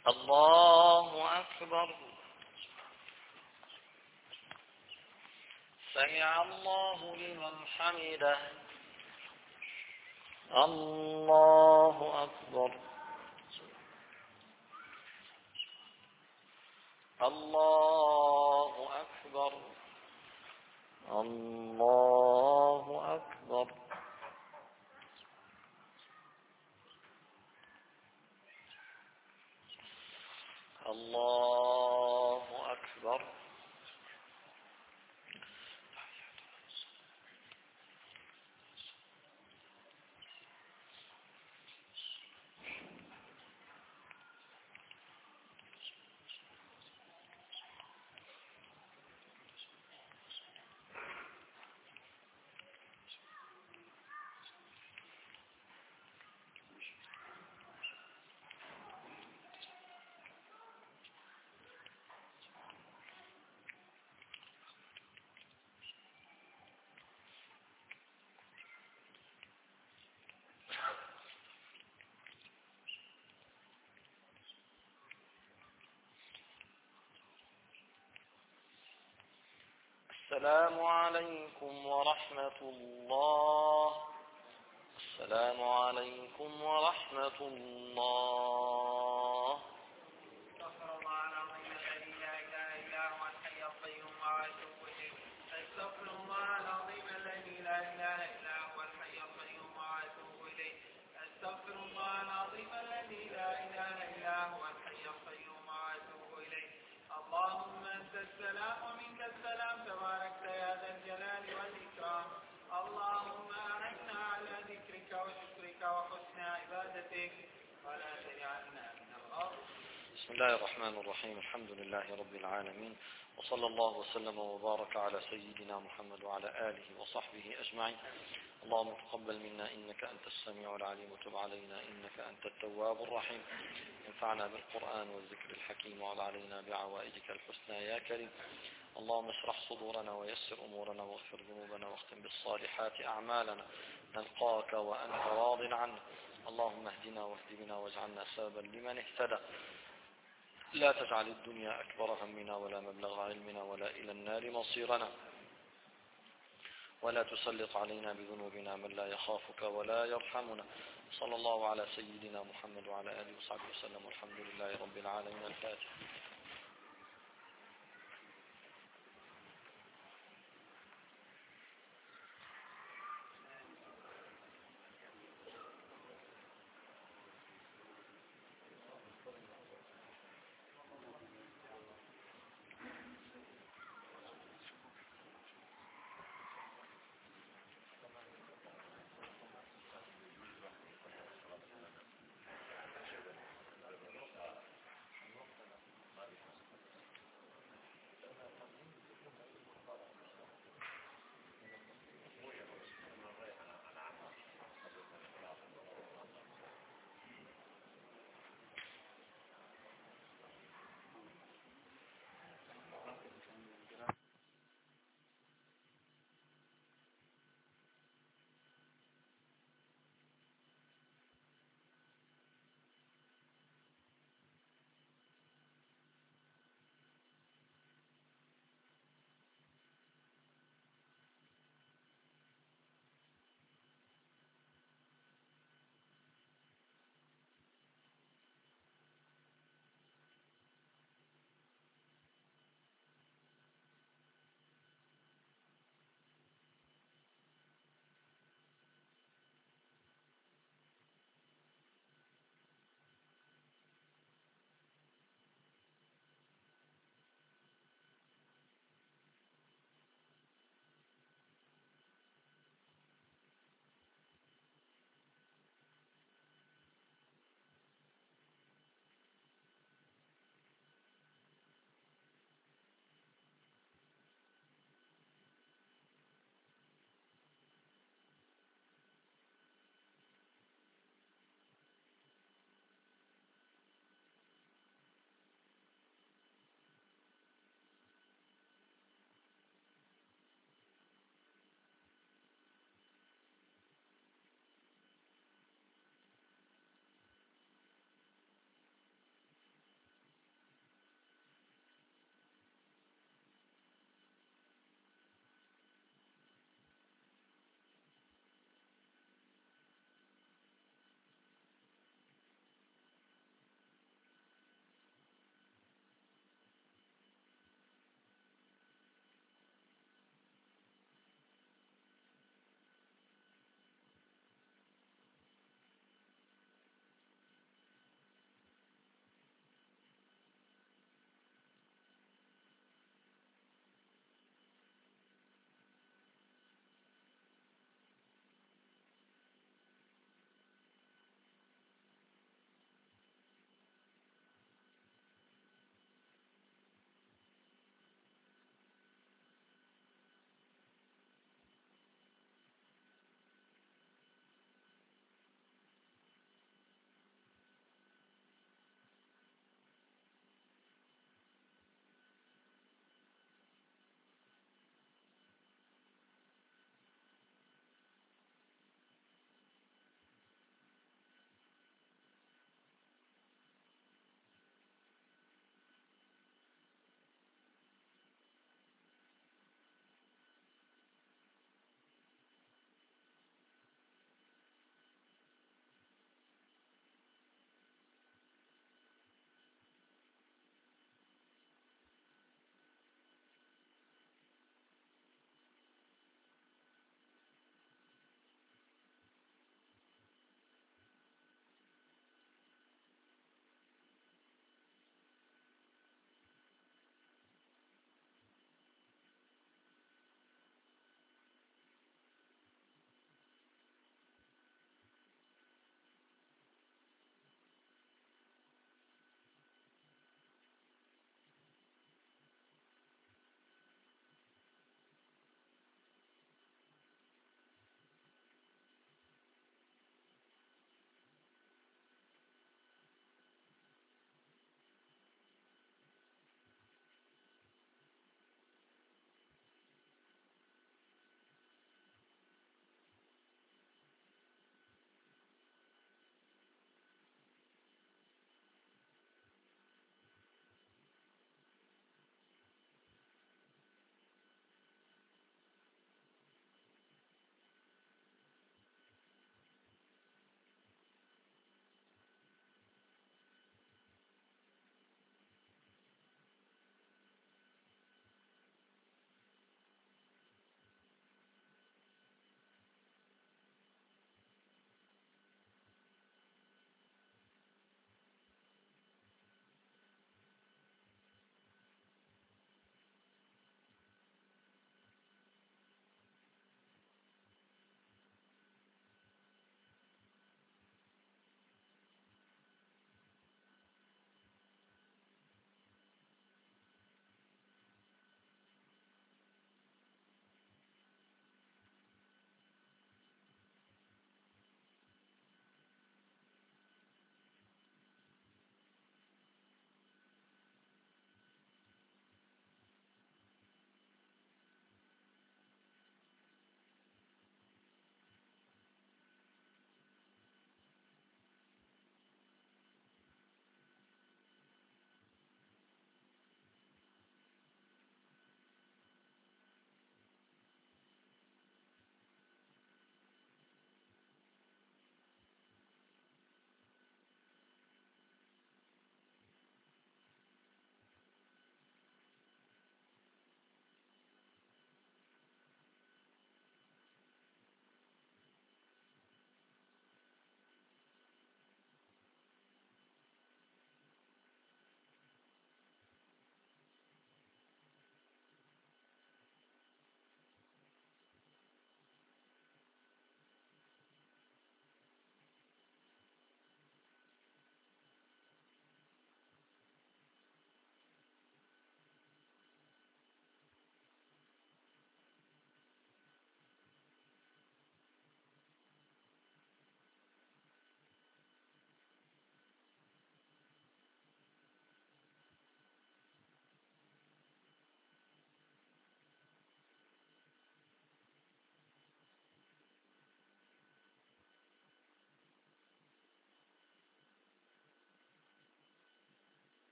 الله أكبر. سمع الله لمن حمده. الله أكبر. الله أكبر. الله أكبر. الله أكبر. السلام عليكم ورحمة الله. السلام عليكم ورحمة الله. استغفر الله العظيم الذي لا اله الا هو الحي القيوم واتوب اليه. استغفر الله العظيم الذي لا اله الا هو الحي القيوم واتوب اليه. استغفر الله العظيم الذي لا اله الا هو الحي القيوم واتوب اليه. اللهم انت السلام ومنك السلام تباركت يا ذا الجلال والاكرام. اللهم اعنا على ذكرك وشكرك وحسن عبادتك ولا تجعلنا من الغافلين. بسم الله الرحمن الرحيم. الحمد لله رب العالمين، وصلى الله وسلم وبارك على سيدنا محمد وعلى آله وصحبه أجمعين. اللهم تقبل منا إنك أنت السميع العليم، وتب علينا إنك أنت التواب الرحيم. انفعنا بالقرآن والذكر الحكيم، وعلى علينا بعوائدك الحسنى يا كريم. اللهم اشرح صدورنا ويسر أمورنا واغفر ذنوبنا واختم بالصالحات أعمالنا، نلقاك وأنت راض عنا. اللهم اهدنا واهد بنا واجعلنا سببا لمن اهتدى. لا تجعل الدنيا أكبر همنا ولا مبلغ علمنا ولا إلى النار مصيرنا، ولا تسلط علينا بذنوبنا من لا يخافك ولا يرحمنا. صلى الله على سيدنا محمد وعلى آله وصحبه وسلم، والحمد لله رب العالمين. الفاتحة.